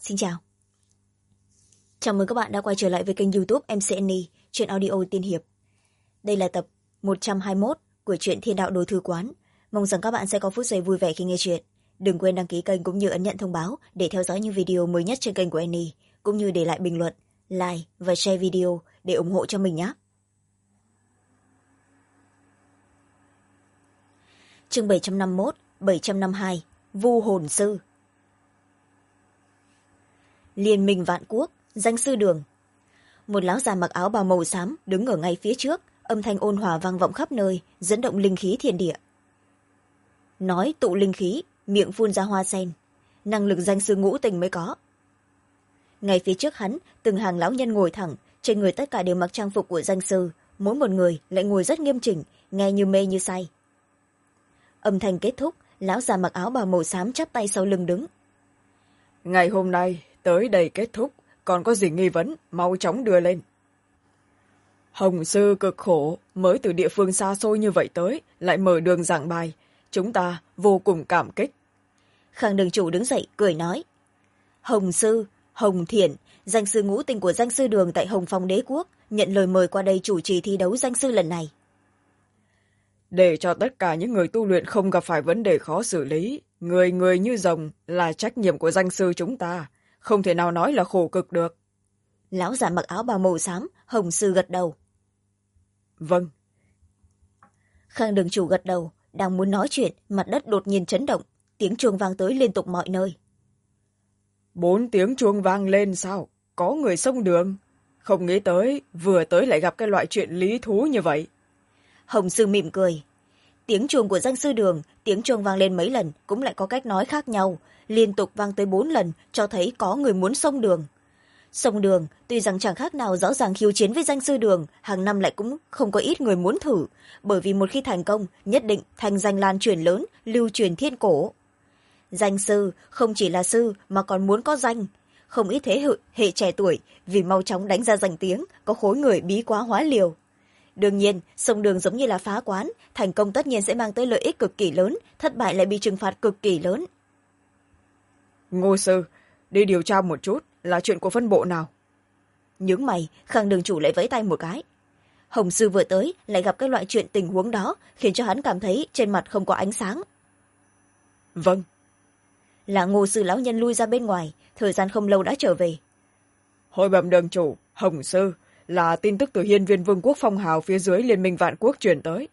Xin chào. Chào mừng các bạn đã quay trở lại với kênh YouTube MCNE, truyện audio tiên hiệp. Đây là tập 121 của truyện Thiên đạo đồ thư quán. Mong rằng các bạn sẽ có phút giây vui vẻ khi nghe truyện. Đừng quên đăng ký kênh cũng như ấn nhận thông báo để theo dõi những video mới nhất trên kênh của Annie, cũng như để lại bình luận, like và share video để ủng hộ cho mình nhé. Chương 751, 752, Vu hồn sư. Liên minh vạn quốc, danh sư đường. Một lão già mặc áo bào màu xám đứng ở ngay phía trước, âm thanh ôn hòa vang vọng khắp nơi, dẫn động linh khí thiên địa. Nói tụ linh khí, miệng phun ra hoa sen, năng lực danh sư ngũ tình mới có. Ngay phía trước hắn, từng hàng lão nhân ngồi thẳng, trên người tất cả đều mặc trang phục của danh sư, mỗi một người lại ngồi rất nghiêm chỉnh, nghe như mê như say. Âm thanh kết thúc, lão già mặc áo bào màu xám chắp tay sau lưng đứng. Ngày hôm nay tới đây kết thúc, còn có gì nghi vấn mau chóng đưa lên. Hồng sư cực khổ mới từ địa phương xa xôi như vậy tới, lại mở đường giảng bài, chúng ta vô cùng cảm kích. Khang đường chủ đứng dậy cười nói, Hồng sư, Hồng Thiện, danh sư ngũ tình của danh sư đường tại Hồng Phong Đế Quốc, nhận lời mời qua đây chủ trì thi đấu danh sư lần này. Để cho tất cả những người tu luyện không gặp phải vấn đề khó xử lý, người người như rồng là trách nhiệm của danh sư chúng ta, không thể nào nói là khổ cực được. Lão già mặc áo bào màu xám, Hồng sư gật đầu. Vâng. Khang đường chủ gật đầu, đang muốn nói chuyện, mặt đất đột nhiên chấn động, tiếng chuông vang tới liên tục mọi nơi. 4 tiếng chuông vang lên sao? Có người xông đường. Không nghĩ tới, vừa tới lại gặp cái loại chuyện lý thú như vậy. Hồng sư mỉm cười. Tiếng chuông của danh sư đường, tiếng chuông vang lên mấy lần cũng lại có cách nói khác nhau, liên tục vang tới 4 lần, cho thấy có người muốn xông đường. Xông đường, tuy rằng chẳng khác nào rõ ràng khiêu chiến với danh sư đường, hàng năm lại cũng không có ít người muốn thử, bởi vì một khi thành công, nhất định thành danh lan truyền lớn, lưu truyền thiên cổ. Danh sư không chỉ là sư mà còn muốn có danh. Không ít thế hệ trẻ tuổi vì mau chóng đánh ra danh tiếng, có khối người bí quá hóa liều. Đương nhiên, xông đường giống như là phá quán, thành công tất nhiên sẽ mang tới lợi ích cực kỳ lớn, thất bại lại bị trừng phạt cực kỳ lớn. Ngô sư, đi điều tra một chút, là chuyện của phân bộ nào? Nhướng mày, Khang đường chủ lại vẫy tay một cái. Hồng sư vừa tới, lại gặp cái loại chuyện tình huống đó, khiến cho hắn cảm thấy trên mặt không có ánh sáng. Vâng. Là Ngô sư lão nhân lui ra bên ngoài, thời gian không lâu đã trở về. Hồi bẩm đường chủ, Hồng sư, là tin tức từ Hiên Viên Vương quốc phong hào phía dưới Liên minh Vạn Quốc truyền tới.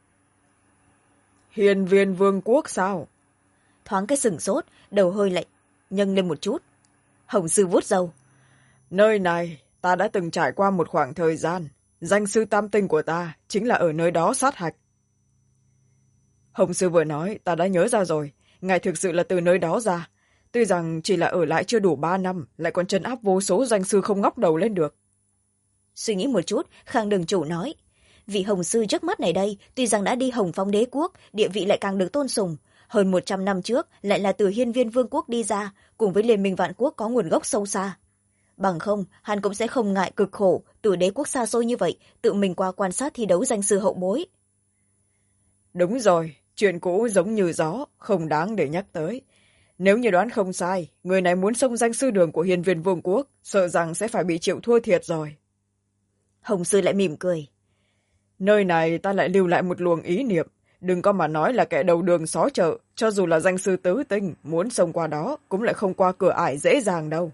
Hiên Viên Vương quốc sao? Thoáng cái sửng sốt, đầu hơi lại nhân lên một chút. Hồng sư vuốt râu. Nơi này ta đã từng trải qua một khoảng thời gian, danh sư tam tinh của ta chính là ở nơi đó sát hạch. Hồng sư vừa nói ta đã nhớ ra rồi, ngài thực sự là từ nơi đó ra. Tuy rằng chỉ là ở lại chưa đủ 3 năm, lại còn trấn áp vô số danh sư không ngóc đầu lên được. Suy nghĩ một chút, Khang đường chủ nói, vị Hồng sư trước mắt này đây, tuy rằng đã đi Hồng Phong Đế Quốc, địa vị lại càng được tôn sùng. Hơn 100 năm trước lại là từ Hiên Viên Vương quốc đi ra, cùng với Liên minh Vạn Quốc có nguồn gốc sâu xa. Bằng không, hắn cũng sẽ không ngại cực khổ, từ đế quốc xa xôi như vậy, tự mình qua quan sát thi đấu danh sư hậu bối. Đúng rồi, chuyện cũ giống như gió, không đáng để nhắc tới. Nếu như đoán không sai, người này muốn xông danh sư đường của Hiên Viên Vương quốc, sợ rằng sẽ phải bị chịu thua thiệt rồi. Hồng sư lại mỉm cười. Nơi này ta lại lưu lại một luồng ý niệm, đừng có mà nói là kẻ đầu đường xó chợ, cho dù là danh sư tứ tinh, muốn xông qua đó cũng lại không qua cửa ải dễ dàng đâu.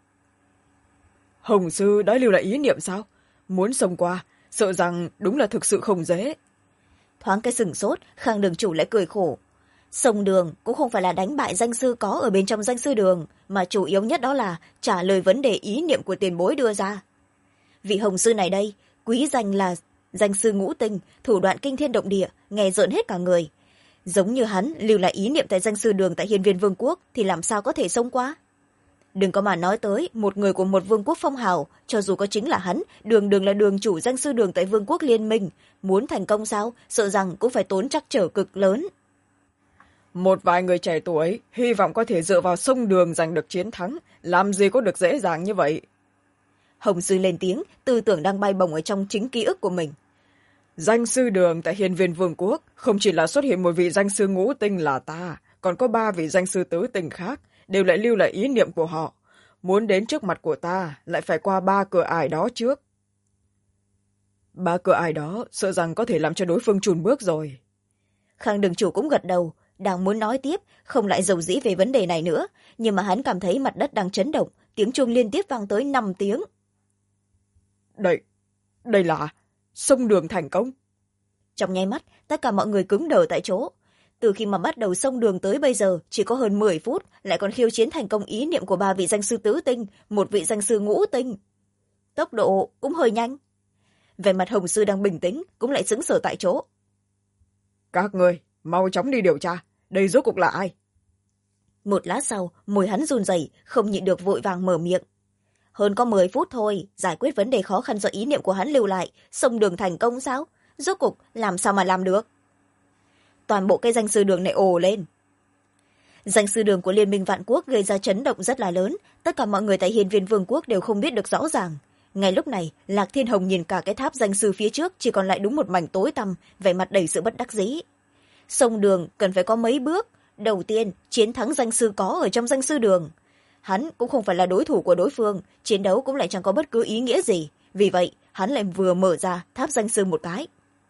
Hồng sư đã lưu lại ý niệm sao? Muốn xông qua, sợ rằng đúng là thực sự không dễ. Thoáng cái sửng sốt, Khang đường chủ lại cười khổ. Xông đường cũng không phải là đánh bại danh sư có ở bên trong danh sư đường, mà chủ yếu nhất đó là trả lời vấn đề ý niệm của tiền bối đưa ra. Vị Hồng sư này đây, quý danh là danh sư ngũ tinh, thủ đoạn kinh thiên động địa, nghe rợn hết cả người. Giống như hắn lưu lại ý niệm tại danh sư đường tại Hiên Viên Vương quốc thì làm sao có thể xông qua. Đừng có mà nói tới một người của một vương quốc phong hào, cho dù có chính là hắn, đường đường là đường chủ danh sư đường tại vương quốc liên minh, muốn thành công sao, sợ rằng cũng phải tốn trắc trở cực lớn. Một vài người trẻ tuổi hy vọng có thể dựa vào sông đường giành được chiến thắng, làm gì có được dễ dàng như vậy. Hồng sư lên tiếng, tư tưởng đang bay bổng ở trong chính ký ức của mình. Danh sư đường tại Hiên Viên Vương quốc không chỉ là xuất hiện một vị danh sư ngũ tinh là ta, còn có 3 vị danh sư tứ tinh khác, đều lại lưu lại ý niệm của họ. muốn đến trước mặt của ta lại phải qua 3 cửa ải đó trước. 3 cửa ải đó sợ rằng có thể làm cho đối phương chùn bước rồi. Khang đường chủ cũng gật đầu, đang muốn nói tiếp, không lại dầu dĩ về vấn đề này nữa, nhưng mà hắn cảm thấy mặt đất đang chấn động, tiếng chuông liên tiếp vang tới 5 tiếng. Đây là xông đường thành công. Trong nháy mắt, tất cả mọi người cứng đờ tại chỗ. Từ khi mà bắt đầu xông đường tới bây giờ chỉ có hơn 10 phút, lại còn khiêu chiến thành công ý niệm của 3 vị danh sư tứ tinh, một vị danh sư ngũ tinh. Tốc độ cũng hơi nhanh. Về mặt Hồng sư đang bình tĩnh cũng lại sững sờ tại chỗ. Các người mau chóng đi điều tra, đây rốt cuộc là ai? Một lát sau, môi hắn run rẩy, không nhịn được vội vàng mở miệng. Hơn có 10 phút thôi, giải quyết vấn đề khó khăn do ý niệm của hắn lưu lại, xông đường thành công sao? Rốt cuộc làm sao mà làm được? Toàn bộ cây danh sư đường này ồ lên. Danh sư đường của Liên minh Vạn Quốc gây ra chấn động rất là lớn, tất cả mọi người tại Hiên Viên Vương quốc đều không biết được rõ ràng. Ngay lúc này, Lạc Thiên Hồng nhìn cả cái tháp danh sư phía trước chỉ còn lại đúng một mảnh tối tăm, vẻ mặt đầy sự bất đắc dĩ. Xông đường cần phải có mấy bước. Đầu tiên, chiến thắng danh sư có ở trong danh sư đường. Hắn cũng không phải là đối thủ của đối phương, chiến đấu cũng lại chẳng có bất cứ ý nghĩa gì. Vì vậy, hắn lại vừa mở ra tháp danh sư một cái.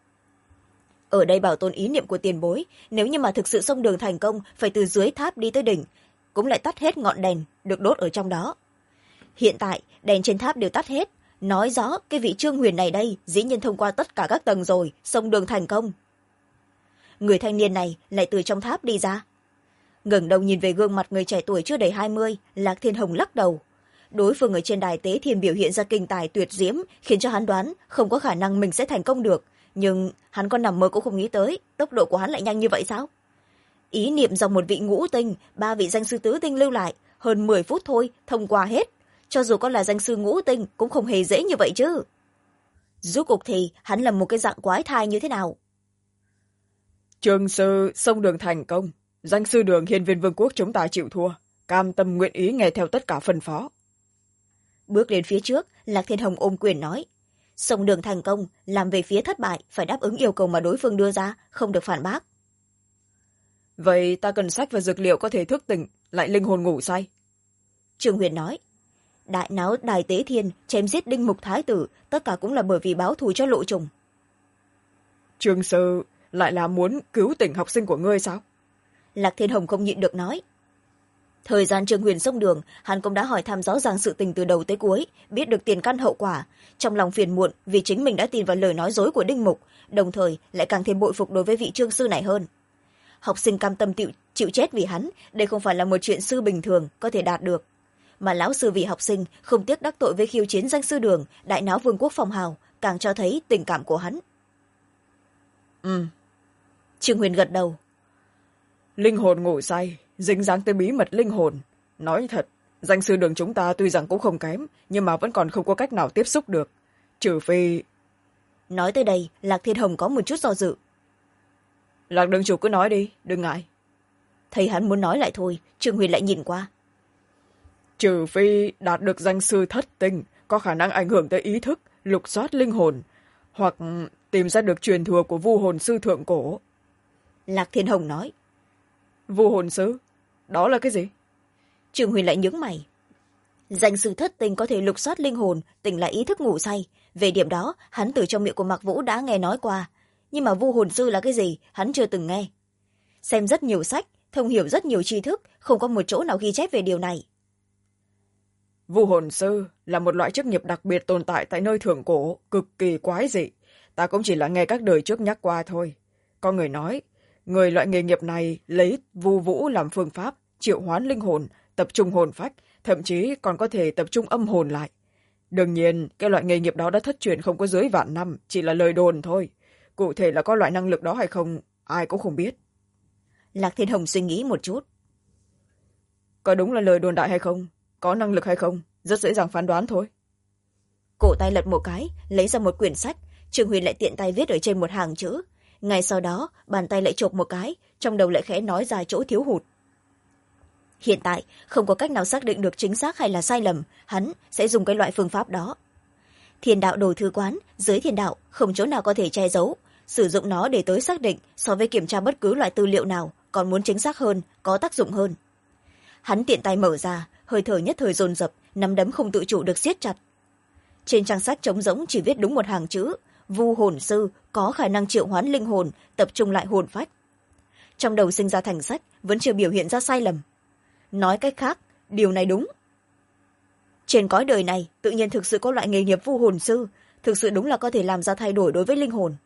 Ở đây bảo tồn ý niệm của tiền bối, nếu như mà thực sự xông đường thành công phải từ dưới tháp đi tới đỉnh, cũng lại tắt hết ngọn đèn được đốt ở trong đó. Hiện tại, đèn trên tháp đều tắt hết, nói rõ cái vị Trương Huyền này đây dĩ nhiên thông qua tất cả các tầng rồi, xông đường thành công. Người thanh niên này lại từ trong tháp đi ra. Ngẩng đầu nhìn về gương mặt người trẻ tuổi chưa đầy 20, Lạc Thiên Hồng lắc đầu. Đối phương ở trên đài tế thiên biểu hiện ra kinh tài tuyệt diễm, khiến cho hắn đoán không có khả năng mình sẽ thành công được. Nhưng hắn có nằm mơ cũng không nghĩ tới, tốc độ của hắn lại nhanh như vậy sao? Ý niệm dòng một vị ngũ tinh, 3 vị danh sư tứ tinh lưu lại, hơn 10 phút thôi, thông qua hết. Cho dù có là danh sư ngũ tinh, cũng không hề dễ như vậy chứ. Rốt cuộc thì hắn là một cái dạng quái thai như thế nào? Trường sư xông đường thành công, danh sư đường Hiên Viên Vương quốc chúng ta chịu thua, cam tâm nguyện ý nghe theo tất cả phân phó. Bước lên phía trước, Lạc Thiên Hồng ôm quyền nói. Xông đường thành công, làm về phía thất bại, phải đáp ứng yêu cầu mà đối phương đưa ra, không được phản bác. Vậy ta cần sách và dược liệu có thể thức tỉnh, lại linh hồn ngủ say. Trương Huyền nói. Đại náo đài tế thiên, chém giết Đinh Mục Thái tử, tất cả cũng là bởi vì báo thù cho Lộ Trùng. Trường sư lại là muốn cứu tỉnh học sinh của ngươi sao? Lạc Thiên Hồng không nhịn được nói. Thời gian Trương Huyền xông đường, hắn cũng đã hỏi thăm rõ ràng sự tình từ đầu tới cuối, biết được tiền căn hậu quả. Trong lòng phiền muộn vì chính mình đã tin vào lời nói dối của Đinh Mục, đồng thời lại càng thêm bội phục đối với vị trương sư này hơn. Học sinh cam tâm chịu chết vì hắn, đây không phải là một chuyện sư bình thường có thể đạt được. Mà lão sư vì học sinh không tiếc đắc tội với khiêu chiến danh sư đường, đại náo Vương quốc phong hào, càng cho thấy tình cảm của hắn. Trương Huyền gật đầu. Linh hồn ngủ say, dính dáng tới bí mật linh hồn. Nói thật, danh sư đường chúng ta tuy rằng cũng không kém, nhưng mà vẫn còn không có cách nào tiếp xúc được. Trừ phi... Nói tới đây, Lạc Thiên Hồng có một chút do dự. Lạc đường chủ cứ nói đi, đừng ngại. Thấy hắn muốn nói lại thôi, Trương Huyền lại nhìn qua. Trừ phi đạt được danh sư thất tinh, có khả năng ảnh hưởng tới ý thức, lục soát linh hồn, hoặc tìm ra được truyền thừa của vu hồn sư thượng cổ. Lạc Thiên Hồng nói. Vu hồn sư? Đó là cái gì? Trương Huyền lại nhướng mày. Danh sư thất tinh có thể lục soát linh hồn, tỉnh lại ý thức ngủ say. Về điểm đó, hắn từ trong miệng của Mạc Vũ đã nghe nói qua. Nhưng mà vu hồn sư là cái gì, hắn chưa từng nghe. Xem rất nhiều sách, thông hiểu rất nhiều tri thức, không có một chỗ nào ghi chép về điều này. Vu hồn sư là một loại chức nghiệp đặc biệt tồn tại tại nơi thượng cổ, cực kỳ quái dị. Ta cũng chỉ là nghe các đời trước nhắc qua thôi. Có người nói, người loại nghề nghiệp này lấy vu vũ làm phương pháp, triệu hoán linh hồn, tập trung hồn phách, thậm chí còn có thể tập trung âm hồn lại. Đương nhiên, cái loại nghề nghiệp đó đã thất truyền không có dưới vạn năm, chỉ là lời đồn thôi. Cụ thể là có loại năng lực đó hay không, ai cũng không biết. Lạc Thiên Hồng suy nghĩ một chút. Có đúng là lời đồn đại hay không, có năng lực hay không, rất dễ dàng phán đoán thôi. Cổ tay lật một cái, lấy ra một quyển sách, Trương Huyền lại tiện tay viết ở trên một hàng chữ. Ngay sau đó, bàn tay lại chộp một cái, trong đầu lại khẽ nói ra chỗ thiếu hụt. Hiện tại, không có cách nào xác định được chính xác hay là sai lầm, hắn sẽ dùng cái loại phương pháp đó. Thiên đạo đồ thư quán, dưới thiên đạo, không chỗ nào có thể che giấu. Sử dụng nó để tới xác định so với kiểm tra bất cứ loại tư liệu nào, còn muốn chính xác hơn, có tác dụng hơn. Hắn tiện tay mở ra, hơi thở nhất thời dồn dập, nắm đấm không tự chủ được siết chặt. Trên trang sách trống rỗng chỉ viết đúng một hàng chữ: vu hồn sư có khả năng triệu hoán linh hồn, tập trung lại hồn phách. Trong đầu sinh ra thành sách vẫn chưa biểu hiện ra sai lầm. Nói cách khác, điều này đúng. Trên cõi đời này tự nhiên thực sự có loại nghề nghiệp vu hồn sư, thực sự đúng là có thể làm ra thay đổi đối với linh hồn.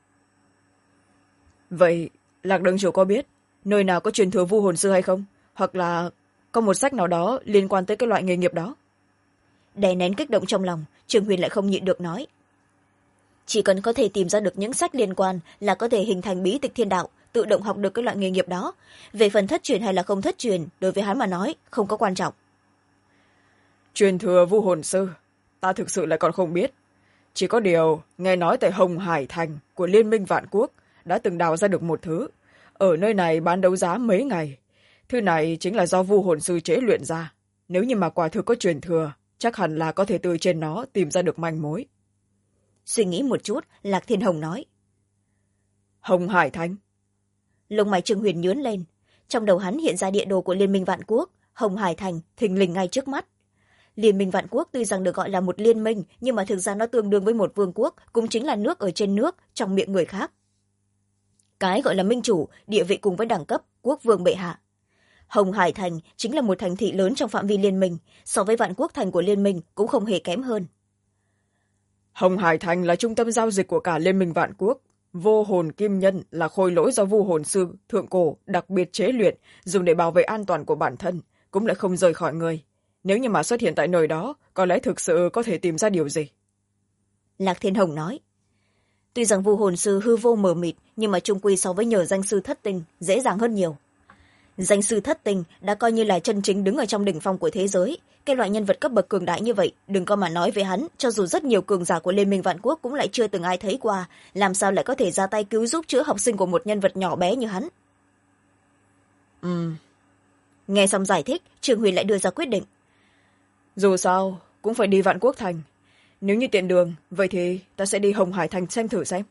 Vậy Lạc đường chủ có biết nơi nào có truyền thừa vu hồn sư hay không, hoặc là có một sách nào đó liên quan tới cái loại nghề nghiệp đó? Đè nén kích động trong lòng, Trương Huyền lại không nhịn được nói. Chỉ cần có thể tìm ra được những sách liên quan là có thể hình thành bí tịch thiên đạo, tự động học được cái loại nghề nghiệp đó. Về phần thất truyền hay là không thất truyền, đối với hắn mà nói không có quan trọng. Truyền thừa vu hồn sư ta thực sự lại còn không biết. Chỉ có điều nghe nói tại Hồng Hải Thành của Liên minh Vạn Quốc đã từng đào ra được một thứ, ở nơi này bán đấu giá mấy ngày. Thứ này chính là do vu hồn sư chế luyện ra. Nếu như mà quả thực có truyền thừa, chắc hẳn là có thể từ trên nó tìm ra được manh mối. Suy nghĩ một chút, Lạc Thiên Hồng nói. Hồng Hải Thành. Lông mày Trương Huyền nhướng lên. Trong đầu hắn hiện ra địa đồ của Liên minh Vạn Quốc, Hồng Hải Thành thình lình ngay trước mắt. Liên minh Vạn Quốc tuy rằng được gọi là một liên minh, nhưng mà thực ra nó tương đương với một vương quốc, cũng chính là nước ở trên nước, trong miệng người khác. Cái gọi là minh chủ, địa vị cùng với đẳng cấp quốc vương bệ hạ. Hồng Hải Thành chính là một thành thị lớn trong phạm vi liên minh, so với Vạn Quốc Thành của liên minh cũng không hề kém hơn. Hồng Hải Thành là trung tâm giao dịch của cả Liên minh Vạn Quốc. Vô hồn kim nhân là khôi lỗi do vu hồn sư thượng cổ đặc biệt chế luyện, dùng để bảo vệ an toàn của bản thân, cũng lại không rời khỏi người. Nếu như mà xuất hiện tại nơi đó, có lẽ thực sự có thể tìm ra điều gì? Lạc Thiên Hồng nói. Tuy rằng vu hồn sư hư vô mờ mịt, nhưng mà chung quy so với nhờ danh sư thất tinh dễ dàng hơn nhiều. Danh sư thất tinh đã coi như là chân chính đứng ở trong đỉnh phong của thế giới. Cái loại nhân vật cấp bậc cường đại như vậy, đừng có mà nói với hắn, cho dù rất nhiều cường giả của Liên minh Vạn Quốc cũng lại chưa từng ai thấy qua, làm sao lại có thể ra tay cứu giúp chữa học sinh của một nhân vật nhỏ bé như hắn. Nghe xong giải thích, Trương Huyền lại đưa ra quyết định. Dù sao cũng phải đi Vạn Quốc Thành. Nếu như tiện đường, vậy thì ta sẽ đi Hồng Hải Thành xem thử xem.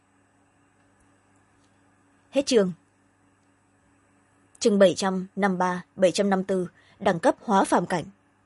Hết chương. Chương 753, 754, đẳng cấp hóa phàm cảnh.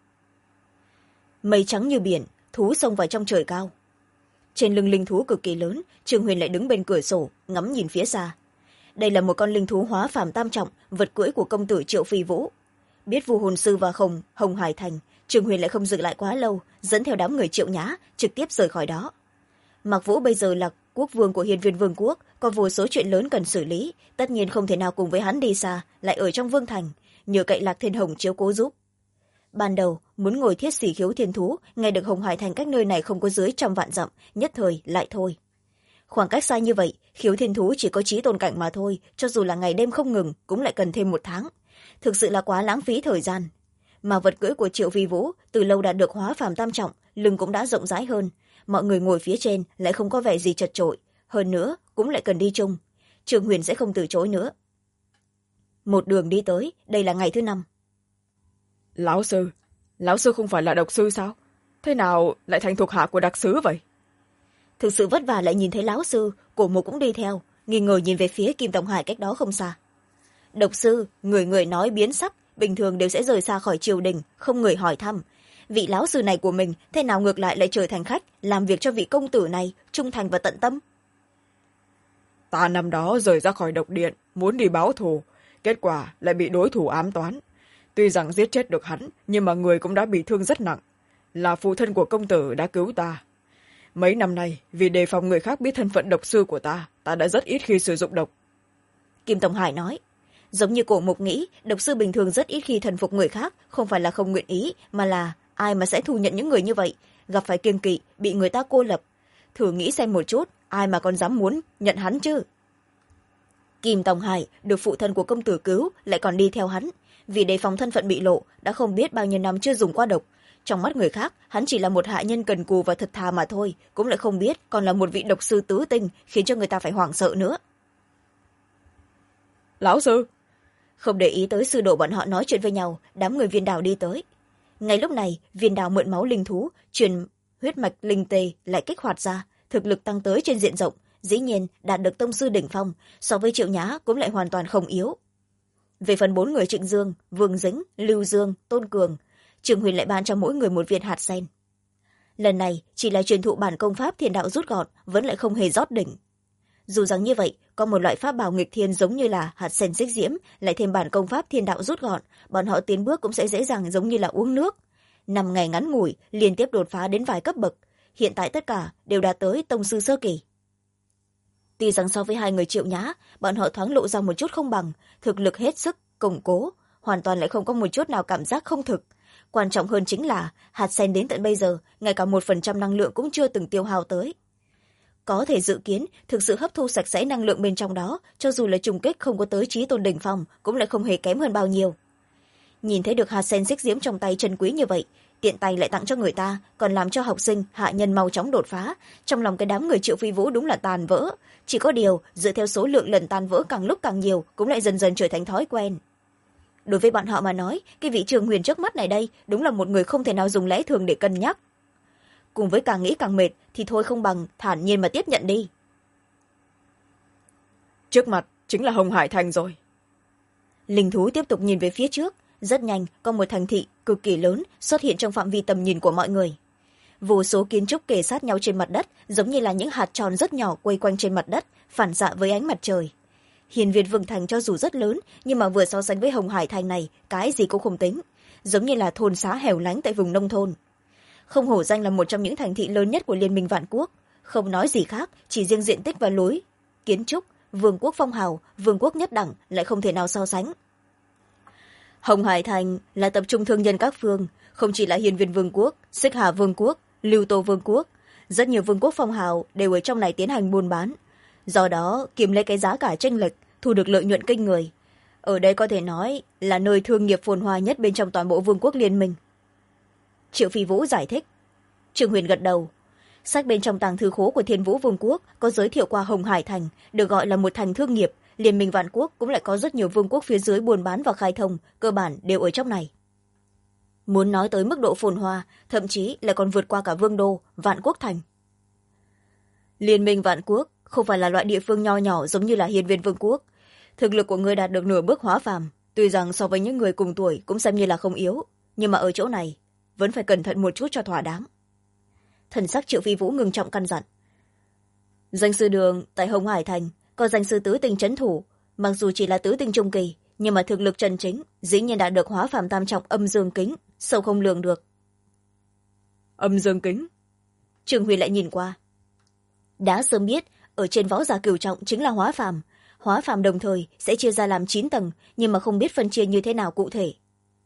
Mây trắng như biển, thú xông vào trong trời cao. Trên lưng linh thú cực kỳ lớn, Trương Huyền lại đứng bên cửa sổ, ngắm nhìn phía xa. Đây là một con linh thú hóa phàm tam trọng, vật cưỡi của công tử Triệu Phi Vũ. Biết vu hồn sư và Hồng Hải Thành, Trương Huyền lại không dừng lại quá lâu, dẫn theo đám người Triệu Nhã trực tiếp rời khỏi đó. Mạc Vũ bây giờ là quốc vương của Hiên Viên Vương quốc, có vô số chuyện lớn cần xử lý, tất nhiên không thể nào cùng với hắn đi xa, lại ở trong vương thành, nhờ cậy Lạc Thiên Hồng chiếu cố giúp. Ban đầu muốn ngồi thiết xỉ khiếu thiên thú, nghe được Hồng Hải Thành cách nơi này không có dưới 100 vạn dặm, nhất thời lại thôi. Khoảng cách xa như vậy, khiếu thiên thú chỉ có chí tôn cảnh mà thôi, cho dù là ngày đêm không ngừng cũng lại cần thêm 1 tháng. Thực sự là quá lãng phí thời gian. Mà vật cưỡi của Triệu Phi Vũ từ lâu đã được hóa phàm tam trọng, lưng cũng đã rộng rãi hơn, mọi người ngồi phía trên lại không có vẻ gì chật chội, hơn nữa cũng lại cần đi chung. Trương Huyền sẽ không từ chối nữa. Một đường đi tới, đây là ngày thứ 5. Lão sư không phải là độc sư sao? Thế nào lại thành thuộc hạ của đặc sứ vậy? Thực sự vất vả lại nhìn thấy lão sư, Cổ Mục cũng đi theo, nghi ngờ nhìn về phía Kim Tổng Hải cách đó không xa. Độc sư, người người nói biến sắc, bình thường đều sẽ rời xa khỏi triều đình, không người hỏi thăm. Vị lão sư này của mình thế nào ngược lại trở thành khách, làm việc cho vị công tử này, trung thành và tận tâm. Ta năm đó rời ra khỏi độc điện, muốn đi báo thù, kết quả lại bị đối thủ ám toán. Tuy rằng giết chết được hắn, nhưng mà người cũng đã bị thương rất nặng. Là phụ thân của công tử đã cứu ta. Mấy năm nay, vì đề phòng người khác biết thân phận độc sư của ta đã rất ít khi sử dụng độc. Kim Tổng Hải nói. Giống như Cổ Mục nghĩ, độc sư bình thường rất ít khi thần phục người khác, không phải là không nguyện ý, mà là ai mà sẽ thu nhận những người như vậy, gặp phải kiêng kỵ, bị người ta cô lập. Thử nghĩ xem một chút, ai mà còn dám muốn nhận hắn chứ? Kim Tổng Hải được phụ thân của công tử cứu, lại còn đi theo hắn. Vì đề phòng thân phận bị lộ, đã không biết bao nhiêu năm chưa dùng qua độc. Trong mắt người khác, hắn chỉ là một hạ nhân cần cù và thật thà mà thôi, cũng lại không biết còn là một vị độc sư tứ tinh, khiến cho người ta phải hoảng sợ nữa. Lão sư! Không để ý tới sư đồ bọn họ nói chuyện với nhau, đám người Viên Đào đi tới. Ngay lúc này, Viên Đào mượn máu linh thú, truyền huyết mạch linh tê lại kích hoạt ra, thực lực tăng tới trên diện rộng, dĩ nhiên đạt được tông sư đỉnh phong, so với Triệu Nhã cũng lại hoàn toàn không yếu. Về phần 4 người Trịnh Dương, Vương Dính, Lưu Dương, Tôn Cường, Trương Huyền lại ban cho mỗi người một viên hạt sen. Lần này chỉ là truyền thụ bản công pháp thiên đạo rút gọn, vẫn lại không hề rót đỉnh. Dù rằng như vậy, có một loại pháp bảo nghịch thiên giống như là hạt sen xích diễm, lại thêm bản công pháp thiên đạo rút gọn, bọn họ tiến bước cũng sẽ dễ dàng giống như là uống nước. 5 ngày ngắn ngủi liên tiếp đột phá đến vài cấp bậc, hiện tại tất cả đều đạt tới tông sư sơ kỳ. Tuy rằng so với hai người Triệu Nhã, bọn họ thoáng lộ ra một chút không bằng, thực lực hết sức củng cố, hoàn toàn lại không có một chút nào cảm giác không thực. Quan trọng hơn chính là hạt sen đến tận bây giờ ngay cả 1% năng lượng cũng chưa từng tiêu hao tới. Có thể dự kiến thực sự hấp thu sạch sẽ năng lượng bên trong đó, cho dù là trùng kích không có tới chí tôn đỉnh phong cũng lại không hề kém hơn bao nhiêu. Nhìn thấy được hạt sen xích diễm trong tay chân quý như vậy, tiện tay lại tặng cho người ta, còn làm cho học sinh hạ nhân mau chóng đột phá, trong lòng cái đám người Triệu Phi Vũ đúng là tàn vỡ. Chỉ có điều dựa theo số lượng lần tan vỡ càng lúc càng nhiều cũng lại dần dần trở thành thói quen. Đối với bọn họ mà nói, cái vị Trường Huyền trước mắt này đây đúng là một người không thể nào dùng lẽ thường để cân nhắc. Cùng với càng nghĩ càng mệt thì thôi không bằng thản nhiên mà tiếp nhận đi. Trước mặt chính là Hồng Hải Thành rồi. Linh thú tiếp tục nhìn về phía trước, rất nhanh có một thành thị cực kỳ lớn xuất hiện trong phạm vi tầm nhìn của mọi người. Vô số kiến trúc kề sát nhau trên mặt đất, giống như là những hạt tròn rất nhỏ quay quanh trên mặt đất, phản xạ với ánh mặt trời. Hiền Việt Vương Thành cho dù rất lớn, nhưng mà vừa so sánh với Hồng Hải Thành này, cái gì cũng không tính, giống như là thôn xá hẻo lánh tại vùng nông thôn. Không hổ danh là một trong những thành thị lớn nhất của Liên minh Vạn Quốc, không nói gì khác, chỉ riêng diện tích và lối kiến trúc, vương quốc phong hào, vương quốc nhất đẳng lại không thể nào so sánh. Hồng Hải Thành là tập trung thương nhân các phương, không chỉ là Hiền Viên Vương quốc, Xích Hà Vương quốc, Lưu Tô Vương quốc, rất nhiều vương quốc phong hào đều ở trong này tiến hành buôn bán, do đó kiếm lấy cái giá cả chênh lệch, thu được lợi nhuận kinh người. Ở đây có thể nói là nơi thương nghiệp phồn hoa nhất bên trong toàn bộ vương quốc liên minh. Triệu Phi Vũ giải thích. Trương Huyền gật đầu. Sách bên trong tàng thư khố của Thiên Vũ Vương quốc có giới thiệu qua Hồng Hải Thành, được gọi là một thành thương nghiệp. Liên minh Vạn Quốc cũng lại có rất nhiều vương quốc phía dưới buôn bán và khai thông, cơ bản đều ở trong này. Muốn nói tới mức độ phồn hoa, thậm chí là còn vượt qua cả Vương đô, Vạn Quốc Thành. Liên minh Vạn Quốc không phải là loại địa phương nho nhỏ giống như là Hiền Viên Vương quốc. Thực lực của người đạt được nửa bước hóa phàm, tuy rằng so với những người cùng tuổi cũng xem như là không yếu, nhưng mà ở chỗ này vẫn phải cẩn thận một chút cho thỏa đáng. Thần sắc Triệu Phi Vũ ngưng trọng căn dặn. Danh sư đường tại Hồng Hải Thành có danh sư tứ tinh trấn thủ, mặc dù chỉ là tứ tinh trung kỳ, nhưng mà thực lực chân chính dĩ nhiên đã được hóa phàm tam trọng âm dương kính, sâu không lường được. Âm dương kính? Trường Huy lại nhìn qua. Đã sớm biết ở trên võ giả cửu trọng chính là hóa phàm. Hóa phàm đồng thời sẽ chia ra làm 9 tầng, nhưng mà không biết phân chia như thế nào cụ thể.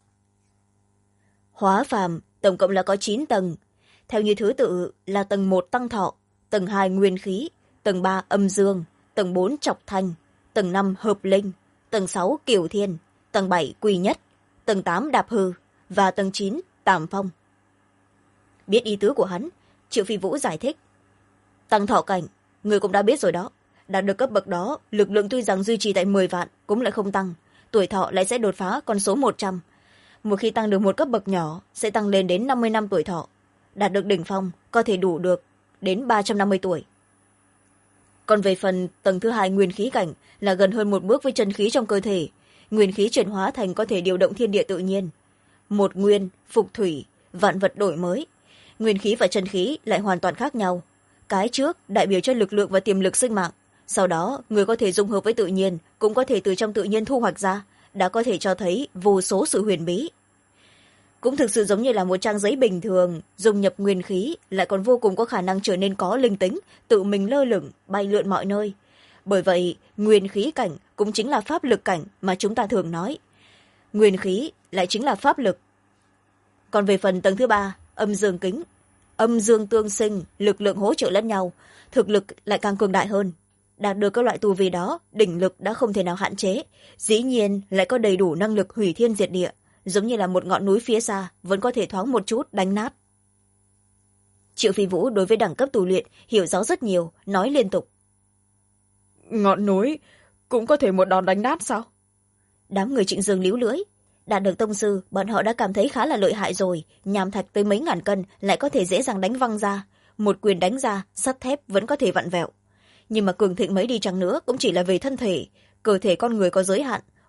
Hóa phàm tổng cộng là có 9 tầng, theo như thứ tự là tầng 1 tăng thọ, tầng 2 nguyên khí, tầng 3 âm dương, tầng 4 trọc thanh, tầng 5 hợp linh, tầng 6 cửu thiên, tầng 7 quỳ nhất, tầng 8 đạp hư và tầng 9 tàm phong. Biết ý tứ của hắn, Triệu Phi Vũ giải thích. Tăng thọ cảnh, người cũng đã biết rồi đó. Đạt được cấp bậc đó, lực lượng tuy rằng duy trì tại 10 vạn cũng lại không tăng, tuổi thọ lại sẽ đột phá con số 100. Một khi tăng được một cấp bậc nhỏ, sẽ tăng lên đến 50 năm tuổi thọ. Đạt được đỉnh phong, có thể đủ được đến 350 tuổi. Còn về phần tầng thứ 2 nguyên khí cảnh là gần hơn một bước với chân khí trong cơ thể. Nguyên khí chuyển hóa thành có thể điều động thiên địa tự nhiên. Một nguyên, phục thủy, vạn vật đổi mới. Nguyên khí và chân khí lại hoàn toàn khác nhau. Cái trước đại biểu cho lực lượng và tiềm lực sinh mạng. Sau đó, người có thể dung hợp với tự nhiên, cũng có thể từ trong tự nhiên thu hoạch ra, đã có thể cho thấy vô số sự huyền bí. Cũng thực sự giống như là một trang giấy bình thường, dung nhập nguyên khí lại còn vô cùng có khả năng trở nên có linh tính, tự mình lơ lửng, bay lượn mọi nơi. Bởi vậy, nguyên khí cảnh cũng chính là pháp lực cảnh mà chúng ta thường nói. Nguyên khí lại chính là pháp lực. Còn về phần tầng thứ 3, âm dương kính, âm dương tương sinh, lực lượng hỗ trợ lẫn nhau, thực lực lại càng cường đại hơn. Đạt được các loại tu vi đó, đỉnh lực đã không thể nào hạn chế, dĩ nhiên lại có đầy đủ năng lực hủy thiên diệt địa, giống như là một ngọn núi phía xa vẫn có thể thoáng một chút đánh nát. Triệu Phi Vũ đối với đẳng cấp tu luyện hiểu rõ rất nhiều, nói liên tục. Ngọn núi cũng có thể một đòn đánh nát sao? Đám người Trịnh Dương líu lưỡi. Đạt được tông sư, bọn họ đã cảm thấy khá là lợi hại rồi, nham thạch tới mấy ngàn cân lại có thể dễ dàng đánh văng ra, một quyền đánh ra, sắt thép vẫn có thể vặn vẹo. Nhưng mà cường thịnh mấy đi chăng nữa cũng chỉ là về thân thể, cơ thể con người có giới hạn,